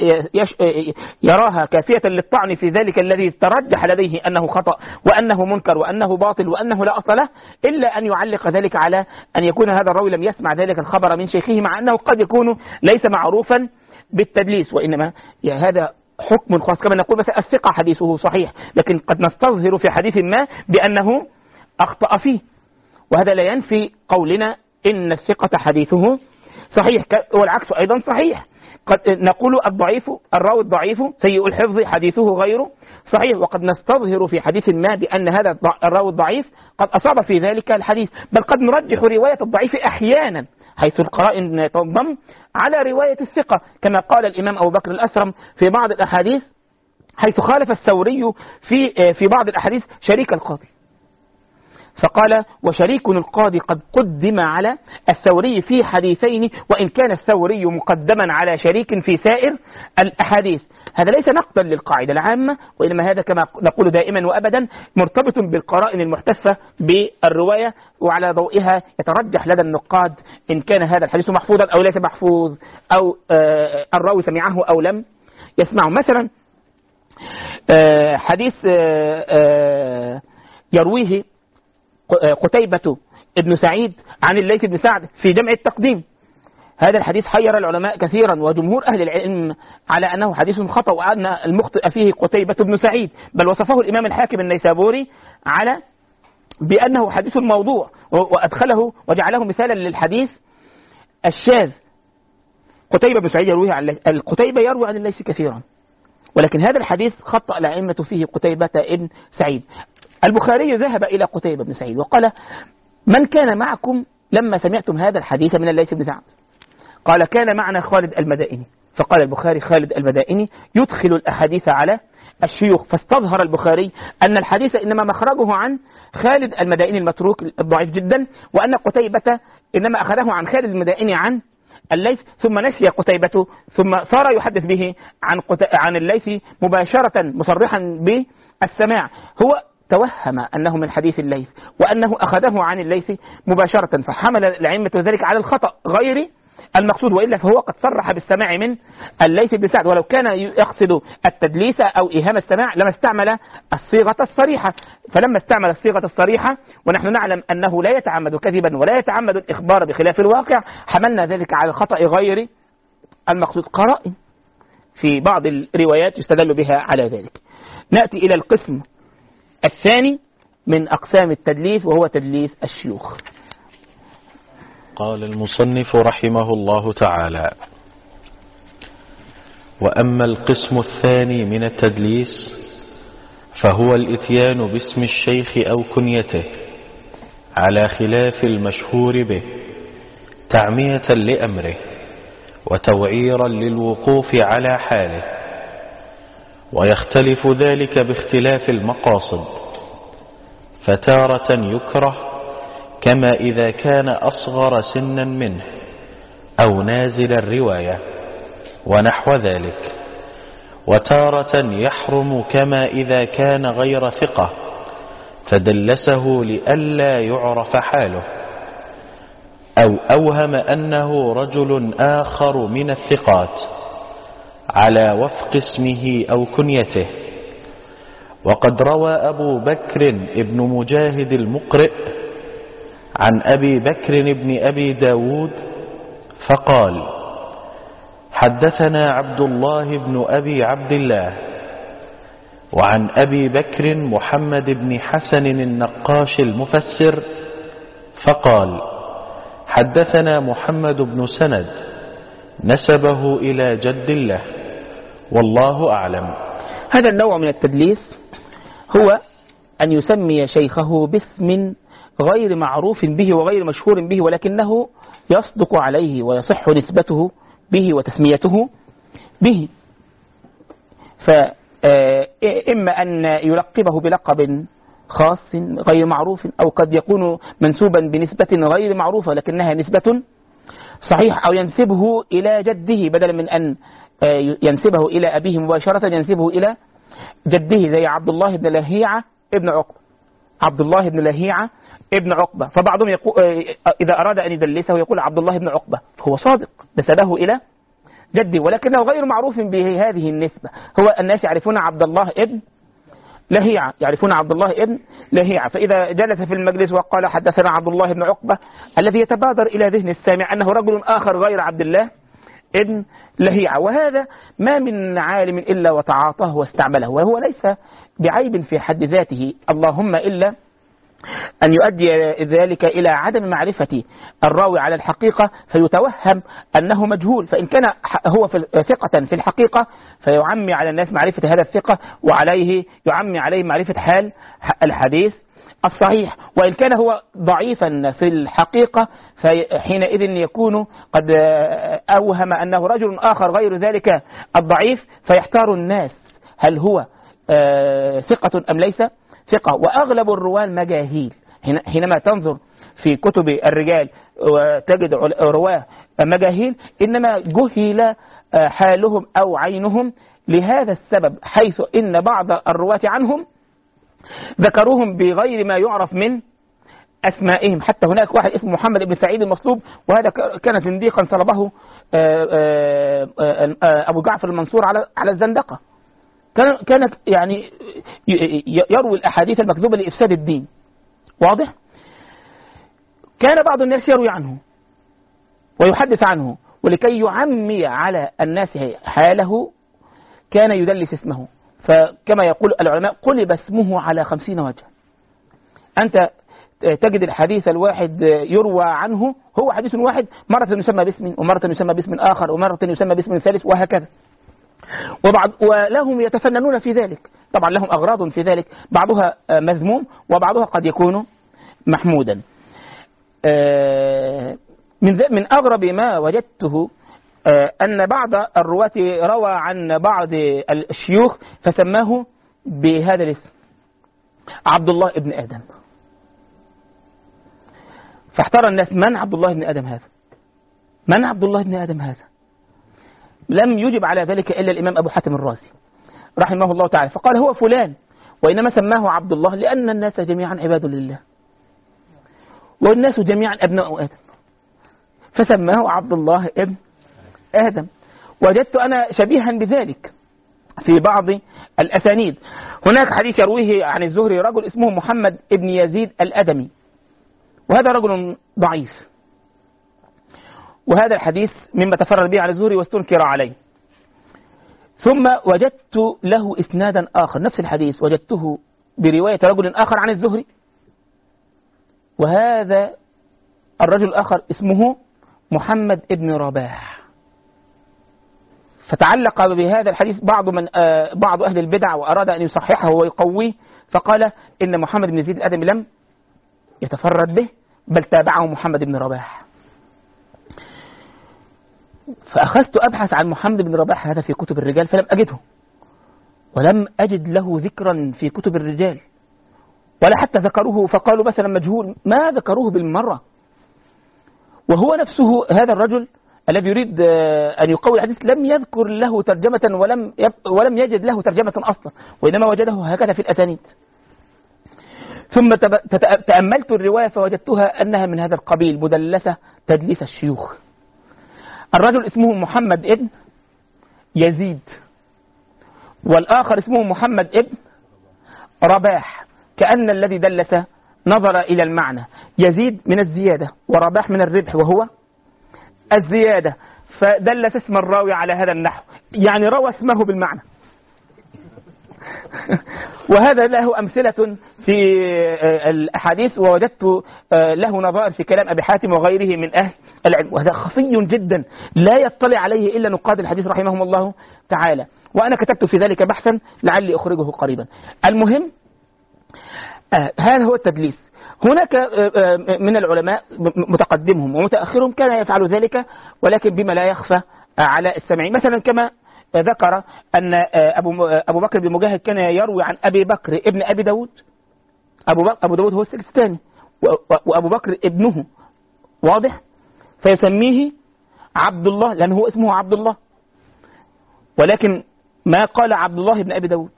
يراها كافية للطعن في ذلك الذي ترجح لديه أنه خطأ وأنه منكر وأنه باطل وأنه لا أصل له، إلا أن يعلق ذلك على أن يكون هذا الراوي لم يسمع ذلك الخبر من شيخه، مع أنه قد يكون ليس معروفا بالتدليس، وإنما هذا حكم خاص. كما نقول مثلا الثقة حديثه صحيح، لكن قد نستظهر في حديث ما بأنه أخطأ فيه، وهذا لا ينفي قولنا إن الثقة حديثه صحيح، والعكس أيضا صحيح. قد نقول الراوي الضعيف سيء الحفظ حديثه غير صحيح، وقد نستظهر في حديث ما بأن هذا الراوي الضعيف قد أصاب في ذلك الحديث، بل قد نرجح رواية الضعيف أحيانا حيث القرائن تنضم على رواية الثقة، كما قال الإمام أبو بكر الأسرم في بعض الأحاديث حيث خالف الثوري في بعض الأحاديث شريك القاضي، فقال وشريك القاضي قد قدم على الثوري في حديثين وإن كان الثوري مقدما على شريك في سائر الأحاديث. هذا ليس نقدا للقاعدة العامة، وإنما هذا كما نقول دائما وأبدا مرتبط بالقرائن المحتفة بالرواية، وعلى ضوئها يترجح لدى النقاد إن كان هذا الحديث محفوظا أو ليس محفوظ، أو الراوي سمعه أو لم يسمعه. مثلا حديث يرويه قتيبة ابن سعيد عن الليث بن سعد في جمع التقديم، هذا الحديث حير العلماء كثيرا، وجمهور أهل العلم على أنه حديث خطأ وأن المخطئ فيه قتيبة بن سعيد، بل وصفه الإمام الحاكم النيسابوري على بأنه حديث موضوع، وأدخله وجعله مثالا للحديث الشاذ قتيبة بن سعيد يروي عن قتيبة يروي عن الليث كثيرا، ولكن هذا الحديث خطأ الأئمة فيه قتيبة بن سعيد. البخاري ذهب إلى قتيبة بن سعيد وقال: من كان معكم لما سمعتم هذا الحديث من الليث بن سعد؟ قال: كان معنا خالد المدائني. فقال البخاري: خالد المدائني يدخل الأحاديث على الشيوخ. فاستظهر البخاري أن الحديث إنما مخرجه عن خالد المدائني المتروك الضعيف جدا، وأن قتيبة إنما أخذه عن خالد المدائني عن الليث، ثم نسي قتيبة، ثم صار يحدث به عن الليث مباشرة مصرحا بالسماع. هو توهم أنه من حديث الليث وأنه أخذه عن الليث مباشرة، فحمل الأئمة ذلك على الخطأ غير المقصود، وإلا فهو قد صرح بالسماع من الليث بن سعد، ولو كان يقصد التدليس أو إيهام السماع لما استعمل الصيغة الصريحة. فلما استعمل الصيغة الصريحة ونحن نعلم أنه لا يتعمد كذبا ولا يتعمد الإخبار بخلاف الواقع، حملنا ذلك على الخطأ غير المقصود. قرائن في بعض الروايات يستدل بها على ذلك. نأتي إلى القسم الثاني من أقسام التدليس، وهو تدليس الشيوخ. قال المصنف رحمه الله تعالى: وأما القسم الثاني من التدليس فهو الإتيان باسم الشيخ أو كنيته على خلاف المشهور به تعمية لأمره وتوعيرا للوقوف على حاله، ويختلف ذلك باختلاف المقاصد، فتارة يكره كما إذا كان أصغر سنا منه أو نازل الرواية ونحو ذلك، وتارة يحرم كما إذا كان غير ثقة فدلسه لئلا يعرف حاله، أو أوهم أنه رجل آخر من الثقات على وفق اسمه أو كنيته. وقد روى أبو بكر ابن مجاهد المقرئ عن أبي بكر ابن أبي داود فقال: حدثنا عبد الله بن أبي عبد الله، وعن أبي بكر محمد بن حسن النقاش المفسر فقال: حدثنا محمد بن سند نسبه إلى جد الله، والله أعلم. هذا النوع من التدليس هو أن يسمي شيخه باسم غير معروف به وغير مشهور به، ولكنه يصدق عليه ويصح نسبته به وتسميته به. فإما أن يلقبه بلقب خاص غير معروف، أو قد يكون منسوبا بنسبة غير معروفة لكنها نسبة صحيح، أو ينسبه إلى جده بدلا من أن ينسبه إلى أبيه مباشرة ينسبه إلى جده، زي عبد الله بن لهيعة ابن عقبة. عبد الله بن لهيعة ابن عقبة، فبعضهم يقول إذا أراد أن يدلسه يقول عبد الله بن عقبة، هو صادق نسبه إلى جده ولكنه غير معروف بهذه النسبة. هو الناس يعرفون عبد الله ابن لهيعة، يعرفون عبد الله ابن لهيعة، فإذا جلس في المجلس وقال حدثنا عبد الله بن عقبة، الذي يتبادر إلى ذهن السامع أنه رجل آخر غير عبد الله ابن لهيعة. وهذا ما من عالم إلا وتعاطاه واستعمله، وهو ليس بعيب في حد ذاته، اللهم إلا أن يؤدي ذلك إلى عدم معرفة الراوي على الحقيقة فيتوهم أنه مجهول، فإن كان هو ثقة في الحقيقة فيعمي على الناس معرفة هذا الثقة، وعليه يعمي عليه معرفة حال الحديث الصحيح. وإن كان هو ضعيفا في الحقيقة فحينئذ يكون قد أوهم أنه رجل آخر غير ذلك الضعيف، فيحتار الناس هل هو ثقة أم ليس ثقة. وأغلب الرواة مجاهيل، حينما تنظر في كتب الرجال وتجد رواه مجاهيل إنما جهل حالهم أو عينهم لهذا السبب، حيث إن بعض الرواة عنهم ذكروهم بغير ما يعرف من أسمائهم. حتى هناك واحد اسمه محمد بن سعيد المصلوب، وهذا كان زنديقا صلبه أبو جعفر المنصور على الزندقة، كانت يعني يروي الأحاديث المكذوبة لإفساد الدين. واضح؟ كان بعض الناس يروي عنه ويحدث عنه، ولكي يعمي على الناس حاله كان يدلس اسمه، فكما يقول العلماء قلب اسمه على 50 وجه. أنت تجد الحديث الواحد يروى عنه هو حديث واحد، مرة يسمى باسم، ومرة يسمى باسم آخر، ومرة يسمى باسم ثالث، وهكذا. ولهم يتفننون في ذلك، طبعا لهم أغراض في ذلك، بعضها مذموم وبعضها قد يكون محمودا. من أغرب ما وجدته أن بعض الرواة روى عن بعض الشيوخ فسماه بهذا الاسم، عبد الله ابن آدم. فاحتار الناس، من عبد الله ابن آدم هذا؟ من عبد الله ابن آدم هذا؟ لم يجب على ذلك إلا الإمام أبو حاتم الرازي رحمه الله تعالى، فقال هو فلان، وإنما سماه عبد الله لأن الناس جميعا عباد لله، والناس جميعا أبناء آدم، فسماه عبد الله ابن آدم. وجدت أنا شبيها بذلك في بعض الأسانيد. هناك حديث يرويه عن الزهري رجل اسمه محمد ابن يزيد الأدمي، وهذا رجل ضعيف، وهذا الحديث مما تفرد به عن الزهري واستنكر عليه. ثم وجدت له إسنادا آخر، نفس الحديث وجدته برواية رجل آخر عن الزهري، وهذا الرجل الآخر اسمه محمد ابن رباح. فتعلق بهذا الحديث بعض أهل البدع وأراد أن يصححه ويقويه، فقال إن محمد بن يزيد الأدمي لم يتفرد به، بل تابعه محمد بن رباح. فأخذت أبحث عن محمد بن رباح هذا في كتب الرجال فلم أجده، ولم أجد له ذكرا في كتب الرجال، ولا حتى ذكروه فقالوا مثلا مجهول، ما ذكروه بالمرة. وهو نفسه هذا الرجل الذي يريد أن يقوي الحديث لم يذكر له ترجمة ولم يجد له ترجمة أصلا، وإنما وجده هكذا في الأسانيد. ثم تأملت الرواية فوجدتها أنها من هذا القبيل، مدلسة تدليس الشيوخ. الرجل اسمه محمد ابن يزيد، والآخر اسمه محمد ابن رباح، كأن الذي دلس نظر إلى المعنى، يزيد من الزيادة ورباح من الربح وهو الزيادة، فدلس اسم الراوي على هذا النحو، يعني روى اسمه بالمعنى. وهذا له أمثلة في الأحاديث، ووجدت له نظائر في كلام أبي حاتم وغيره من أهل العلم، وهذا خفي جدا لا يطلع عليه إلا نقاد الحديث رحمهم الله تعالى، وأنا كتبت في ذلك بحثا لعلي أخرجه قريبا. المهم هذا هو التدليس. هناك من العلماء متقدمهم ومتأخرهم كان يفعل ذلك، ولكن بما لا يخفى على السامعين، مثلا كما ذكر أن أبو بكر بن مجاهد كان يروي عن أبي بكر ابن أبي داود. أبو داود هو السجستاني، وأبو بكر ابنه، واضح؟ فيسميه عبد الله لأنه هو اسمه عبد الله، ولكن ما قال عبد الله ابن أبي داود،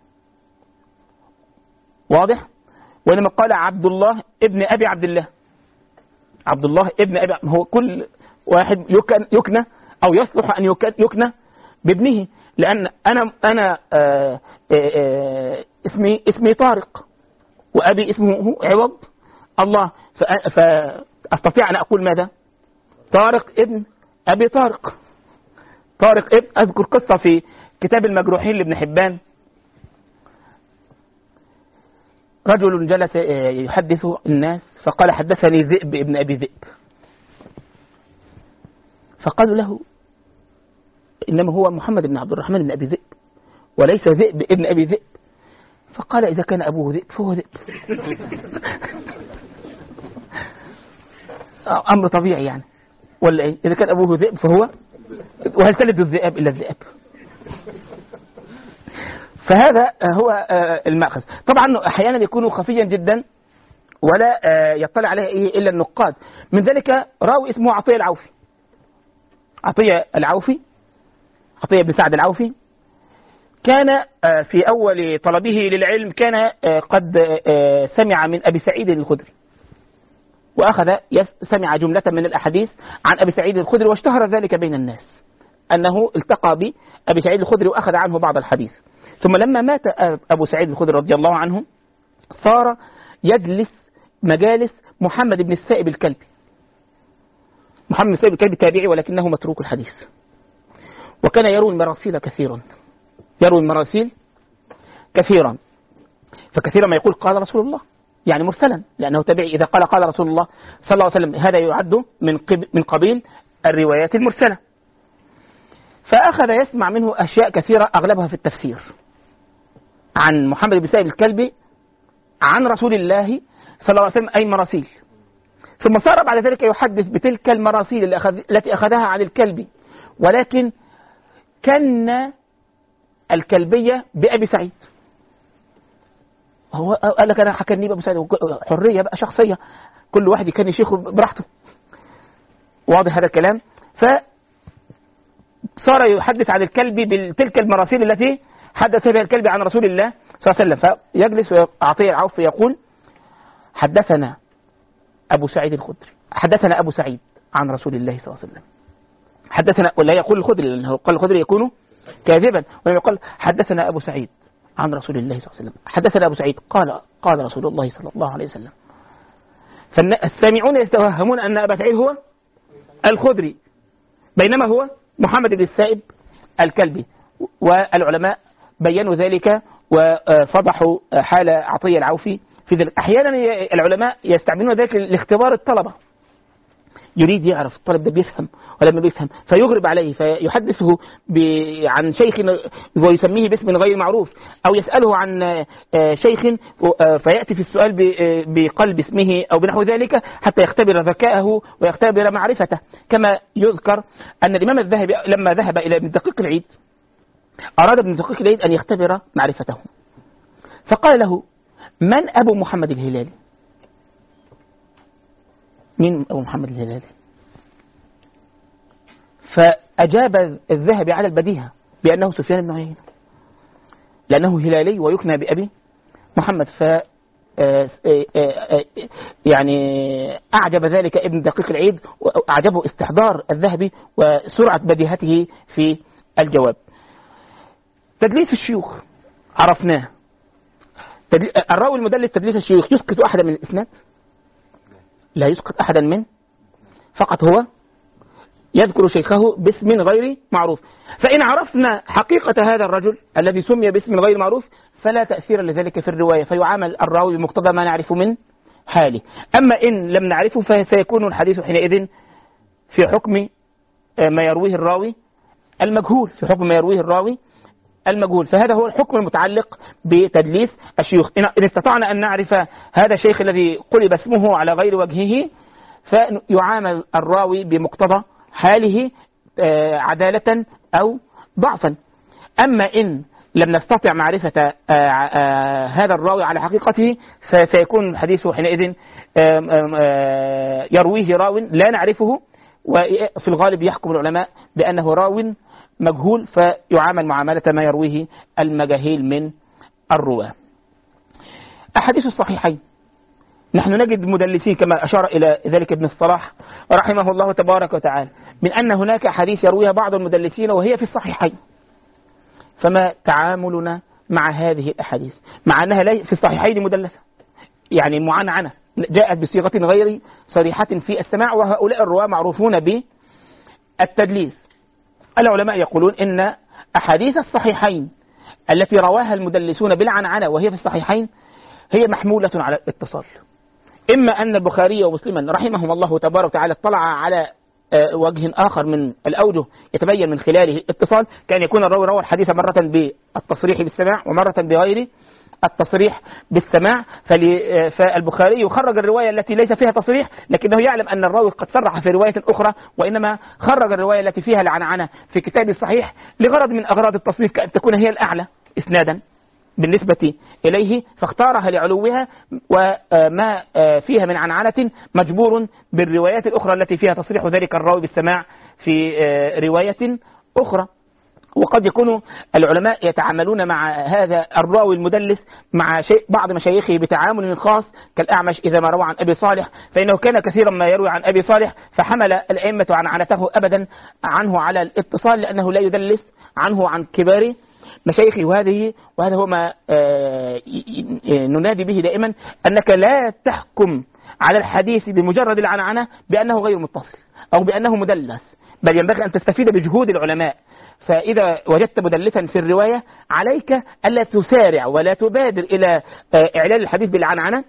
واضح؟ وإنما قال عبد الله ابن أبي عبد الله، عبد الله ابن أبي. هو كل واحد يكنى أو يصلح أن يكنى بابنه، لأن أنا اسمي طارق، وأبي اسمه عوض الله، فأستطيع أن أقول ماذا؟ طارق ابن أبي طارق. طارق ابن، أذكر قصة في كتاب المجروحين لابن حبان، رجل جلس يحدث الناس فقال حدثني ذئب ابن أبي ذئب، فقالوا له إنما هو محمد بن عبد الرحمن بن أبي ذئب وليس ذئب ابن أبي ذئب، فقال إذا كان أبوه ذئب فهو ذئب. أمر طبيعي يعني، ولا إيه؟ إذا كان أبوه ذئب فهو، وهل تلد الذئاب إلا الذئاب؟ فهذا هو المأخذ. طبعا أحيانا يكون خفيا جدا ولا يطلع عليه إلا النقاد. من ذلك راوي اسمه عطية العوفي، عطية بن سعد العوفي، كان في أول طلبه للعلم كان قد سمع من أبي سعيد الخدري، وأخذ سمع جملة من الأحاديث عن أبي سعيد الخدري، واشتهر ذلك بين الناس أنه التقى بأبي سعيد الخدري وأخذ عنه بعض الحديث. ثم لما مات أبو سعيد الخدري رضي الله عنه صار يجلس مجالس محمد بن السائب الكلبي. محمد بن السائب الكلبي تابعي ولكنه متروك الحديث، وكان يروي المراسيل كثيرا، فكثيرا ما يقول قال رسول الله، يعني مرسلا، لأنه تابعي. إذا قال رسول الله صلى الله عليه وسلم هذا يعد من قبيل الروايات المرسلة. فأخذ يسمع منه أشياء كثيرة أغلبها في التفسير عن محمد بن سائب الكلبي عن رسول الله صلى الله عليه وسلم، أي مراسيل. ثم صار بعد ذلك يحدث بتلك المراسيل التي أخذها عن الكلبي، ولكن كان الكلبية بأبي سعيد. هو قال لك أنا حكني بأبي سعيد، حرية بقى شخصية، كل واحد كان يشيخه براحته. واضح هذا الكلام؟ فصار يحدث عن الكلبي بتلك المراسيل التي حدث بها الكلبي عن رسول الله صلى الله عليه وسلم. فيجلس ويعطيه العوف يقول حدثنا أبو سعيد الخدري، حدثنا أبو سعيد عن رسول الله صلى الله عليه وسلم، حدثنا، ولا يقول الخدري لأنه قال الخدري يكون كاذبا، ولم يقول حدثنا أبو سعيد عن رسول الله صلى الله عليه وسلم، حدثنا أبو سعيد قال رسول الله صلى الله عليه وسلم. فالسامعون يتوهمون أن أبا سعيد هو الخدري، بينما هو محمد بن السائب الكلبي. والعلماء بيّنوا ذلك وفضحوا حال عطية العوفي في ذلك. أحيانا العلماء يستعملون ذلك لاختبار الطلبة، يريد يعرف الطالب ده بيفهم ولا ما بيفهم، فيغرب عليه فيحدثه عن شيخ ويسميه باسم غير معروف، أو يسأله عن شيخ فيأتي في السؤال بقلب اسمه أو بنحو ذلك حتى يختبر ذكاءه ويختبر معرفته. كما يذكر أن الإمام الذهبي لما ذهب إلى ابن دقيق العيد أراد ابن دقيق العيد أن يختبر معرفته، فقال له من أبو محمد الهلالي؟ مين أبو محمد الهلالي؟ فأجاب الذهبي على البديهة بأنه سفيان بن عيينة، لأنه هلالي ويكنى بأبي محمد. يعني أعجب ذلك ابن دقيق العيد، وأعجبه استحضار الذهبي وسرعة بديهته في الجواب. تدليس الشيوخ عرفناه، الراوي المدلس تدليس الشيوخ يسقط أحدا من الإسناد؟ لا يسقط أحدا من، فقط هو يذكر شيخه باسم غير معروف. فإن عرفنا حقيقة هذا الرجل الذي سمي باسم غير معروف فلا تأثير لذلك في الرواية، فيعامل الراوي بمقتضى ما نعرف من حاله. أما إن لم نعرفه فسيكون الحديث حينئذ في حكم ما يرويه الراوي المجهول، في حكم ما يرويه الراوي المجهول. فهذا هو الحكم المتعلق بتدليس الشيوخ. إن استطعنا أن نعرف هذا الشيخ الذي قلب اسمه على غير وجهه فيعامل الراوي بمقتضى حاله عدالة أو ضعفا. أما إن لم نستطع معرفة هذا الراوي على حقيقته فسيكون الحديث حينئذ يرويه راو لا نعرفه، وفي الغالب يحكم العلماء بأنه راو مجهول، فيعامل معاملة ما يرويه المجاهيل من الرواة. أحاديث الصحيحين نحن نجد مدلسين كما أشار إلى ذلك ابن الصلاح رحمه الله تبارك وتعالى، من أن هناك حديث يرويها بعض المدلسين وهي في الصحيحين. فما تعاملنا مع هذه الأحاديث مع أنها في الصحيحين مدلسة، يعني معنعنة جاءت بصيغة غير صريحة في السماع، وهؤلاء الرواة معروفون بالتدليس. العلماء يقولون إن أحاديث الصحيحين التي رواها المدلسون بالعنعنة وهي في الصحيحين هي محمولة على الاتصال. إما أن البخاري ومسلما رحمهم الله تبارك وتعالى اطلع على وجه آخر من الأوجه يتبين من خلاله الاتصال، كان يكون الراوي روى الحديث مرة بالتصريح بالسماع ومرة بغير التصريح بالسماع. فالبخاري يخرج الرواية التي ليس فيها تصريح، لكنه يعلم أن الراوي قد صرح في رواية أخرى، وإنما خرج الرواية التي فيها العنعنة في كتاب الصحيح لغرض من أغراض التصنيف، كأن تكون هي الأعلى إسنادا بالنسبة إليه، فاختارها لعلوها، وما فيها من عنعنة مجبور بالروايات الأخرى التي فيها تصريح ذلك الراوي بالسماع في رواية أخرى. وقد يكون العلماء يتعاملون مع هذا الراوي المدلس مع بعض مشايخه بتعامل خاص، كالأعمش إذا ما روى عن أبي صالح فإنه كان كثيرا ما يروي عن أبي صالح، فحمل الأئمة عنعنته أبدا عنه على الاتصال لأنه لا يدلس عنه عن كبار مشايخه. وهذا هو ما ننادي به دائما، أنك لا تحكم على الحديث بمجرد العنعنة بأنه غير متصل أو بأنه مدلس، بل ينبغي أن تستفيد بجهود العلماء. فإذا وجدت مدلسا في الرواية عليك ألا تسارع ولا تبادر إلى إعلان الحديث بالعنعنة،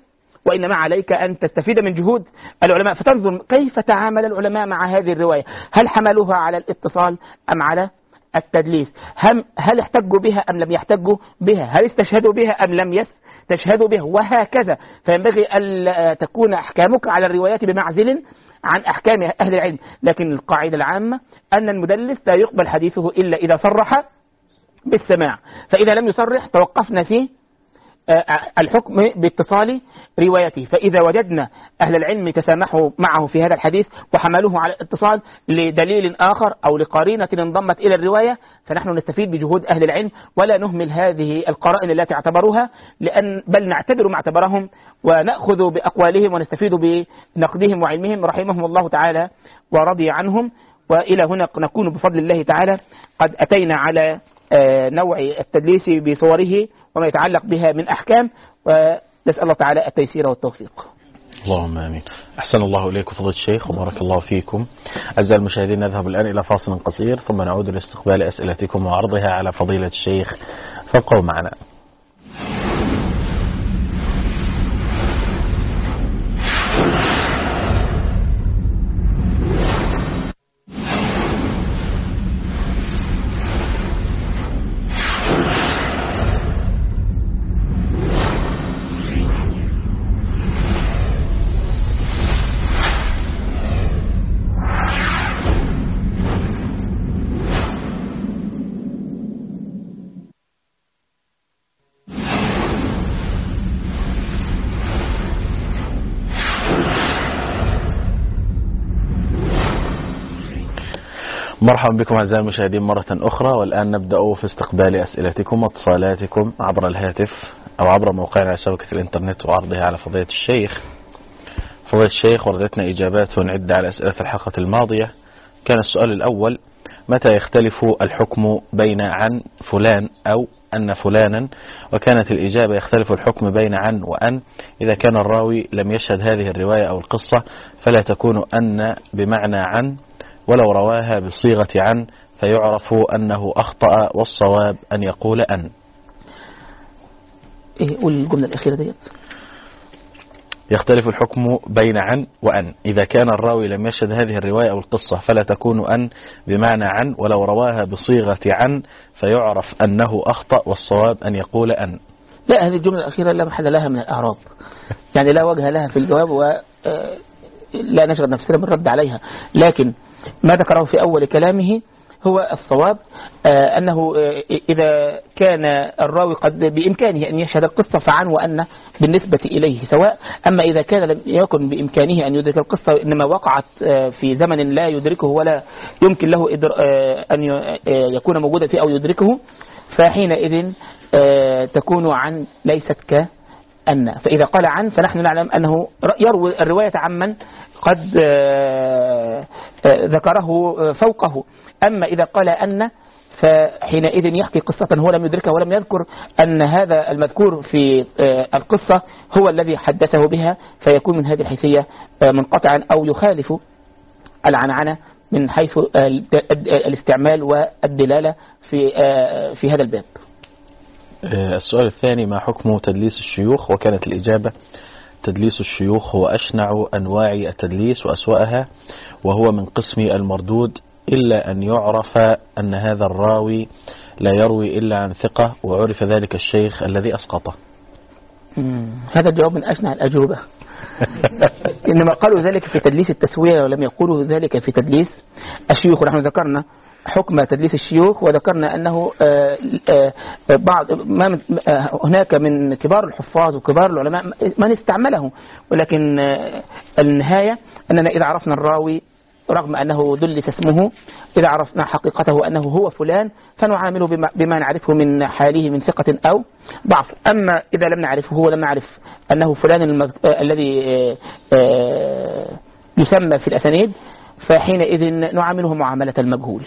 وإنما عليك أن تستفيد من جهود العلماء، فتنظر كيف تعامل العلماء مع هذه الرواية، هل حملوها على الاتصال أم على التدليس، هل احتجوا بها أم لم يحتجوا بها، هل استشهدوا بها أم لم يستشهدوا بها، وهكذا. فينبغي أن تكون أحكامك على الروايات بمعزل عن أحكام أهل العلم. لكن القاعدة العامة أن المدلس لا يقبل حديثه إلا إذا صرح بالسماع، فإذا لم يصرح توقفنا في الحكم باتصال روايته. فإذا وجدنا أهل العلم تسامحوا معه في هذا الحديث وحملوه على الاتصال لدليل آخر أو لقرينة انضمت إلى الرواية، فنحن نستفيد بجهود أهل العلم ولا نهمل هذه القرائن التي اعتبروها، بل نعتبر ما اعتبرهم ونأخذ بأقوالهم ونستفيد بنقدهم وعلمهم رحمهم الله تعالى ورضي عنهم. وإلى هنا نكون بفضل الله تعالى قد أتينا على نوع التدليس بصوره وما يتعلق بها من أحكام، ونسأل الله تعالى التيسير والتوفيق. اللهم آمين. أحسن الله إليكم فضيلة الشيخ وبارك الله فيكم. أعزائي المشاهدين، نذهب الآن إلى فاصل قصير ثم نعود لاستقبال أسئلتكم وعرضها على فضيلة الشيخ، فابقوا معنا. مرحبا بكم أعزائي المشاهدين مرة أخرى، والآن نبدأ في استقبال أسئلتكم واتصالاتكم عبر الهاتف أو عبر موقعنا على شبكة الإنترنت وعرضها على فضيلة الشيخ. فضيلة الشيخ، وردتنا إجابات عدة على أسئلة الحلقة الماضية. كان السؤال الأول: متى يختلف الحكم بين عن فلان أو أن فلانا؟ وكانت الإجابة: يختلف الحكم بين عن وأن إذا كان الراوي لم يشهد هذه الرواية أو القصة، فلا تكون أن بمعنى عن، ولو رواها بصيغة عن فيعرف أنه أخطأ، والصواب أن يقول أن. قول الجملة الأخيرة ديت. يختلف الحكم بين عن وأن إذا كان الراوي لم يشهد هذه الرواية أو القصة، فلا تكون أن بمعنى عن، ولو رواها بصيغة عن فيعرف أنه أخطأ، والصواب أن يقول أن. لا، هذه الجملة الأخيرة لا محل لها من الأعراب، يعني لا وجه لها في الجواب ولا نشغل نفسنا بالرد عليها. لكن ما ذكره في أول كلامه هو الصواب، أنه إذا كان الراوي قد بإمكانه أن يشهد القصة فعن وأن بالنسبة إليه سواء. أما إذا كان لم يكن بإمكانه أن يدرك القصة، إنما وقعت في زمن لا يدركه ولا يمكن له أن يكون موجودا فيه أو يدركه، فحينئذ تكون عن ليست كأن. فإذا قال عن فنحن نعلم أنه يروي الرواية عمن قد ذكره فوقه. أما إذا قال أن فحينئذ يحكي قصة هو لم يدركها ولم يذكر أن هذا المذكور في القصة هو الذي حدثه بها، فيكون من هذه الحيثية منقطعا أو يخالف العنعنة من حيث الاستعمال والدلالة في هذا الباب. السؤال الثاني: ما حكم تدليس الشيوخ؟ وكانت الإجابة: تدليس الشيوخ هو أشنع أنواع التدليس وأسوأها، وهو من قسم المردود، إلا أن يعرف أن هذا الراوي لا يروي إلا عن ثقة، وعرف ذلك الشيخ الذي أسقطه. هذا الجواب من أشنع الأجوبة. إنما قالوا ذلك في تدليس التسوية ولم يقولوا ذلك في تدليس الشيوخ. ونحن ذكرنا حكم تدليس الشيوخ، وذكرنا أنه بعض ما هناك من كبار الحفاظ وكبار العلماء من استعمله، ولكن النهاية أننا إذا عرفنا الراوي رغم أنه دلس اسمه، إذا عرفنا حقيقته أنه هو فلان، فنعامله بما نعرفه من حاله من ثقة أو ضعف. أما إذا لم نعرفه ولم نعرف أنه فلان الذي يسمى في الأسانيد، فحينئذ نعامله معاملة المجهول.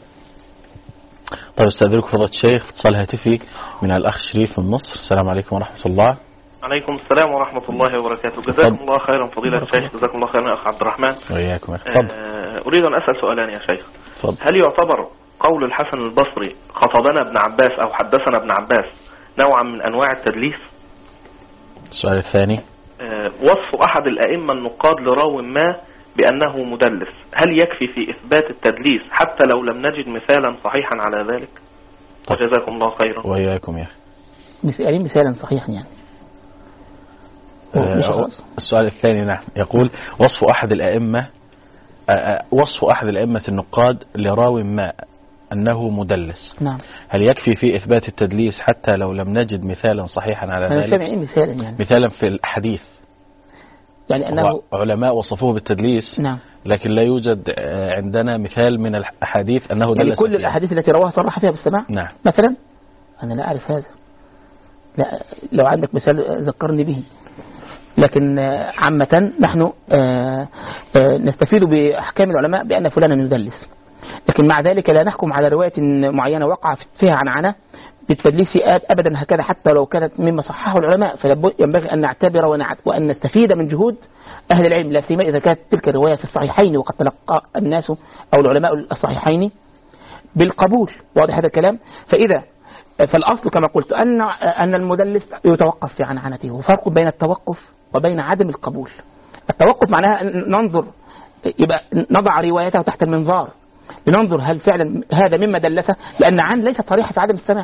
طيب، استاذنكم فضيلة الشيخ اتصال هاتفي من الأخ شريف من مصر. السلام عليكم ورحمة الله. عليكم السلام ورحمة الله وبركاته. جزاكم الله خيرا فضيلة الشيخ. جزاكم الله خيرا يا أخ عبد الرحمن. وإياكم. أريد أن أسأل سؤالان يا شيخ. فضل. هل يعتبر قول الحسن البصري خطبنا ابن عباس أو حدثنا ابن عباس نوعا من أنواع التدليس؟ السؤال الثاني: وصف أحد الأئمة النقاد لراو ما بأنه مدلس، هل يكفي في إثبات التدليس حتى لو لم نجد مثالا صحيحا على ذلك؟ وجزاكم الله خيرا. وإياكم يا أخي. مثالا صحيحا يعني. السؤال الثاني نعم، يقول وصف أحد الأئمة النقاد لراو ما أنه مدلس، نعم، هل يكفي في إثبات التدليس حتى لو لم نجد مثالا صحيحا على ذلك؟ مثالا يعني مثالا في الحديث، يعني أنه علماء وصفوه بالتدليس، نعم، لكن لا يوجد عندنا مثال من الأحاديث أنه يعني دلس كل فيها. الأحاديث التي رواها صرح فيها بالسماع. نعم. مثلا أنا لا أعرف هذا، لا، لو عندك مثال ذكرني به. لكن عامة نحن نستفيد بأحكام العلماء بأن فلانا يدلس، لكن مع ذلك لا نحكم على رواية معينة وقع فيها عنعنة بالتدليس في أبدا هكذا، حتى لو كانت مما صححه العلماء. فينبغي أن نعتبر وأن نستفيد من جهود أهل العلم، لا سيما إذا كانت تلك الرواية في الصحيحين وقد تلقى الناس أو العلماء الصحيحين بالقبول. واضح هذا الكلام؟ فالأصل كما قلت أن المدلس يتوقف في عنعنته، وفرق بين التوقف وبين عدم القبول. التوقف معناها أن ننظر، يبقى نضع روايته تحت المنظار لننظر هل فعلا هذا مما دلسه، لأن عن ليست صريحة في عدم السماع،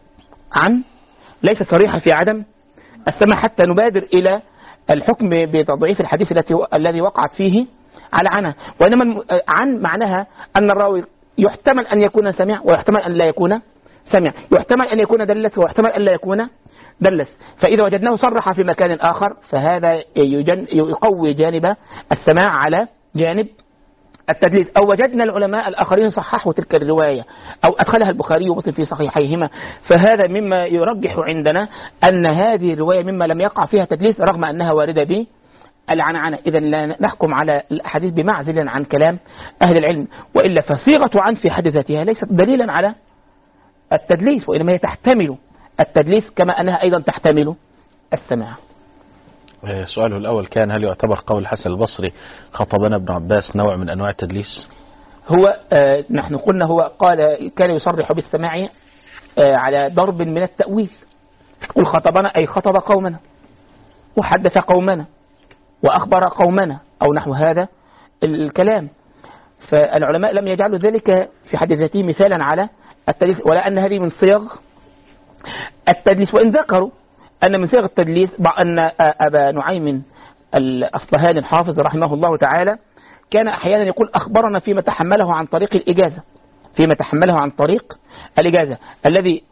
عن ليست صريحة في عدم السماع حتى نبادر إلى الحكم بتضعيف الحديث الذي وقعت فيه على عنه. وإنما عن معناها أن الراوي يحتمل أن يكون سمع ويحتمل أن لا يكون سمع، يحتمل أن يكون دلس ويحتمل أن لا يكون دلس. فإذا وجدناه صرح في مكان آخر فهذا يقوي جانب السماع على جانب التدليس. أو وجدنا العلماء الآخرين صححوا تلك الرواية أو أدخلها البخاري ومسلم في صحيحيهما، فهذا مما يرجح عندنا أن هذه الرواية مما لم يقع فيها تدليس رغم أنها واردة بالعنعنة. إذا لا نحكم على الحديث بمعزل عن كلام أهل العلم، وإلا فصيغة عن في حد ذاتها ليست دليلا على التدليس، وإنما هي تحتمل التدليس كما أنها أيضا تحتمل السماع. سؤاله الأول كان هل يعتبر قول الحسن البصري خطبنا ابن عباس نوع من أنواع التدليس؟ هو نحن قلنا هو قال كان يصرح بالسماع على ضرب من التأويل، قل خطبنا أي خطب قومنا وحدث قومنا وأخبر قومنا أو نحو هذا الكلام. فالعلماء لم يجعلوا ذلك في حد ذاته مثالا على التدليس، ولا أن هذه من صيغ التدليس. وإن ذكروا أن من صيغ التدليس أن أبا نعيم الأصبهاني الحافظ رحمه الله تعالى كان أحيانا يقول أخبرنا فيما تحمله عن طريق الإجازة، فيما تحمله عن طريق الإجازة. الذي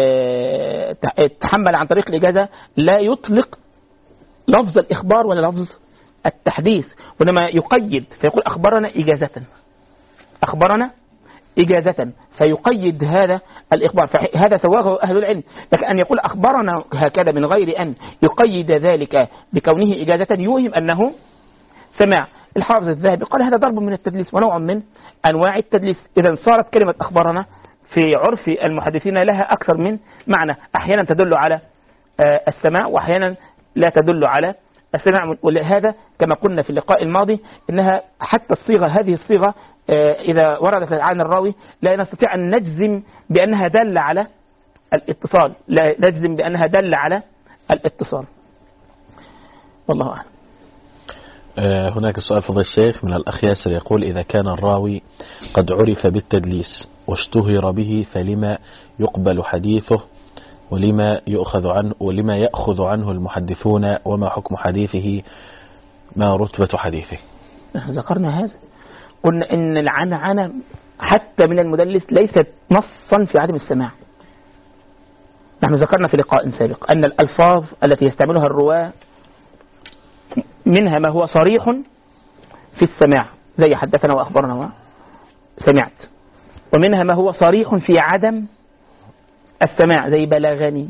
تحمل عن طريق الإجازة لا يطلق لفظ الإخبار ولا لفظ التحديث، وإنما يقيد فيقول أخبرنا إجازة، أخبرنا إجازة، فيقيد هذا الإخبار. فهذا سواه أهل العلم. لكن أن يقول أخبرنا هكذا من غير أن يقيد ذلك بكونه إجازة يوهم أنه سمع. الحافظ الذهبي قال هذا ضرب من التدليس ونوع من أنواع التدليس. إذا صارت كلمة أخبرنا في عرف المحدثين لها أكثر من معنى، أحيانا تدل على السماع وأحيانا لا تدل على السماع. ولهذا كما قلنا في اللقاء الماضي إنها حتى الصيغة، هذه الصيغة إذا وردت عن الراوي لا نستطيع أن نجزم بأنها دل على الاتصال، لا نجزم بأنها دل على الاتصال. والله أعلم. هناك سؤال فضل الشيخ من الأخ ياسر يقول إذا كان الراوي قد عرف بالتدليس واشتهر به فلما يقبل حديثه ولما يأخذ عنه المحدثون وما حكم حديثه ما رتبة حديثه؟ ذكرنا هذا، قلنا إن العنعنة حتى من المدلس ليست نصا في عدم السماع. نحن ذكرنا في لقاء سابق أن الألفاظ التي يستعملها الرواة منها ما هو صريح في السماع زي حدثنا وأخبرنا وسمعت، ومنها ما هو صريح في عدم السماع زي بلغني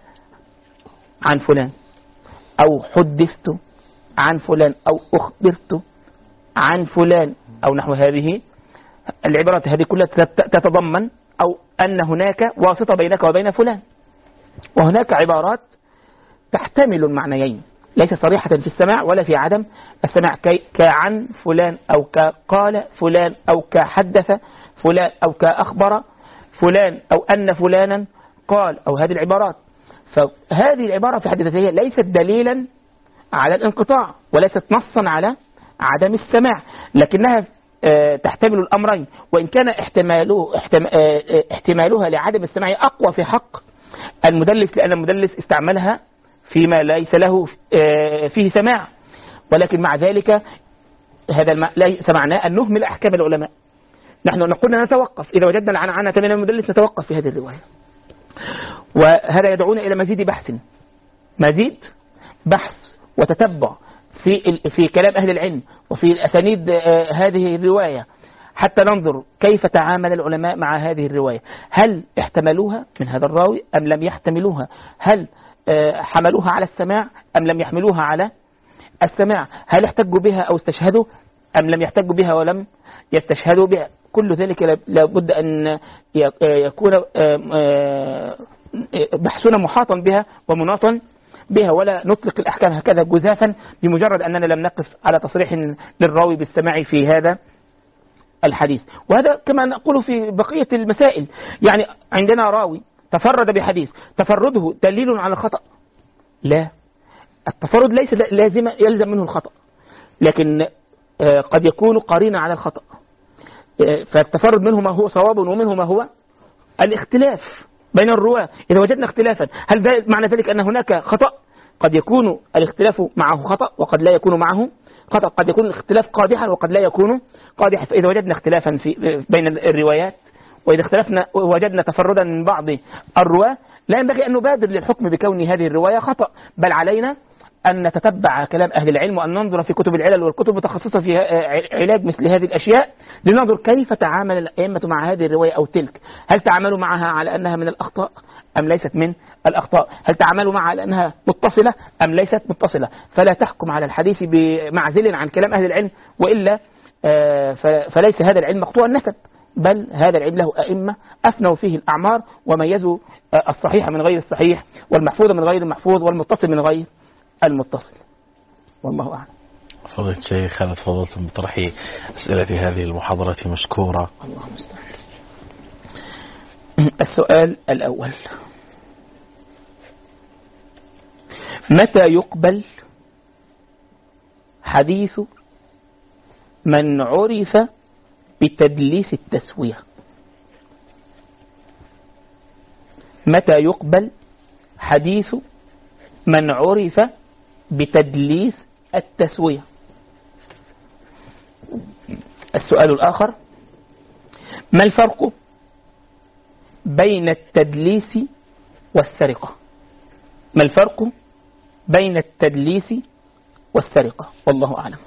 عن فلان أو حدثت عن فلان أو أخبرت عن فلان أو نحو هذه العبارات. هذه كلها تتضمن أو أن هناك واسطة بينك وبين فلان. وهناك عبارات تحتمل المعنيين ليس صريحة في السماع ولا في عدم السماع، كعن فلان أو كقال فلان أو كحدث فلان أو كأخبر فلان أو أن فلانا قال أو هذه العبارات. فهذه العبارة في حد ذاتها ليست دليلا على الانقطاع وليست نصا على عدم السماع، لكنها تحتمل الأمرين، وإن كان احتمالها لعدم السماع أقوى في حق المدلس، لأن المدلس استعملها فيما ليس له فيه سماع، ولكن مع ذلك هذا ليس معناه أن نهمل أحكام العلماء. نحن نقول نتوقف إذا وجدنا العنعنة من المدلس، نتوقف في هذه الرواية، وهذا يدعونا إلى مزيد بحث وتتبع في كلام أهل العلم وفي أسانيد هذه الرواية، حتى ننظر كيف تعامل العلماء مع هذه الرواية. هل احتملوها من هذا الراوي أم لم يحتملوها؟ هل حملوها على السماع أم لم يحملوها على السماع؟ هل احتجوا بها أو استشهدوا أم لم يحتجوا بها ولم يستشهدوا بها؟ كل ذلك لابد أن يكون بحثنا محاطا بها ومناطا بها، ولا نطلق الأحكام هكذا جزافا بمجرد أننا لم نقف على تصريح للراوي بالسماع في هذا الحديث. وهذا كما نقول في بقية المسائل، يعني عندنا راوي تفرد بحديث، تفرده دليل على الخطأ؟ لا، التفرد ليس لازم يلزم منه الخطأ، لكن قد يكون قرينا على الخطأ، فالتفرد منه ما هو صواب ومنه ما هو الاختلاف بين الرواة. إذا وجدنا اختلافا، هل معنى ذلك أن هناك خطأ؟ قد يكون الاختلاف معه خطأ وقد لا يكون معه خطأ، قد يكون الاختلاف قادحا وقد لا يكون قادحا. فإذا وجدنا اختلافا بين الروايات، وإذا وجدنا تفردا من بعض الرواة، لا ينبغي أن نبادر للحكم بكون هذه الرواية خطأ، بل علينا أن نتتبع كلام أهل العلم وأن ننظر في كتب العلل والكتب المتخصصة في علاج مثل هذه الأشياء، لننظر كيف تعامل الأئمة مع هذه الرواية أو تلك. هل تعاملوا معها على أنها من الأخطاء أم ليست من الأخطاء؟ هل تعاملوا معها على أنها متصلة أم ليست متصلة؟ فلا تحكم على الحديث بمعزل عن كلام أهل العلم، وإلا فليس هذا العلم مقطوع النسب، بل هذا العلم له أئمة أفنوا فيه الأعمار وميزوا الصحيح من غير الصحيح، والمحفوظ من غير المحفوظ، والمتصل من غير المتصل. والله أعلم. فضيلة الشيخ، أنا تفضلتم بطرح أسئلة هذه المحاضرة مشكورة. الله المستعان. السؤال الأول: متى يقبل حديث من عرف بتدليس التسوية؟ متى يقبل حديث من عرف بتدليس التسوية؟ السؤال الآخر: ما الفرق بين التدليس والسرقة؟ ما الفرق بين التدليس والسرقة؟ والله أعلم.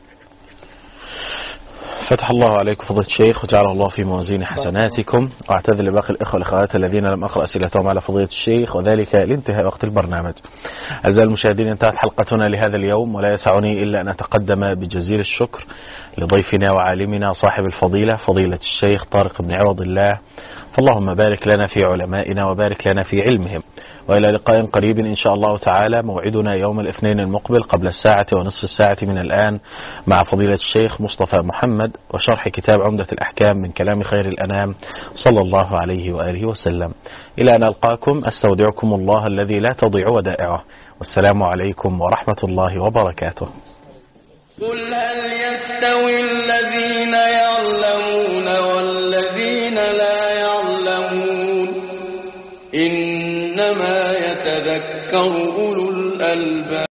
فتح الله عليكم فضيلة الشيخ، وجعله الله في موازين حسناتكم، واعتذر لباقي الإخوة والأخوات الذين لم أقرأ أسئلتهم على فضيلة الشيخ، وذلك لانتهاء وقت البرنامج. أعزائي المشاهدين، انتهت حلقتنا لهذا اليوم، ولا يسعني إلا أن أتقدم بجزيل الشكر لضيفنا وعالمنا صاحب الفضيلة فضيلة الشيخ طارق بن عوض الله، فاللهم بارك لنا في علمائنا وبارك لنا في علمهم، وإلى لقاء قريب إن شاء الله تعالى. موعدنا يوم الاثنين المقبل قبل 1:30 من الآن مع فضيلة الشيخ مصطفى محمد، وشرح كتاب عمدة الأحكام من كلام خير الأنام صلى الله عليه وآله وسلم. إلى أن ألقاكم أستودعكم الله الذي لا تضيع ودائعه، والسلام عليكم ورحمة الله وبركاته. قل هل يستوي الذين يعلمون والذين لا يعلمون؟ إنما يتذكر أولو الألباب.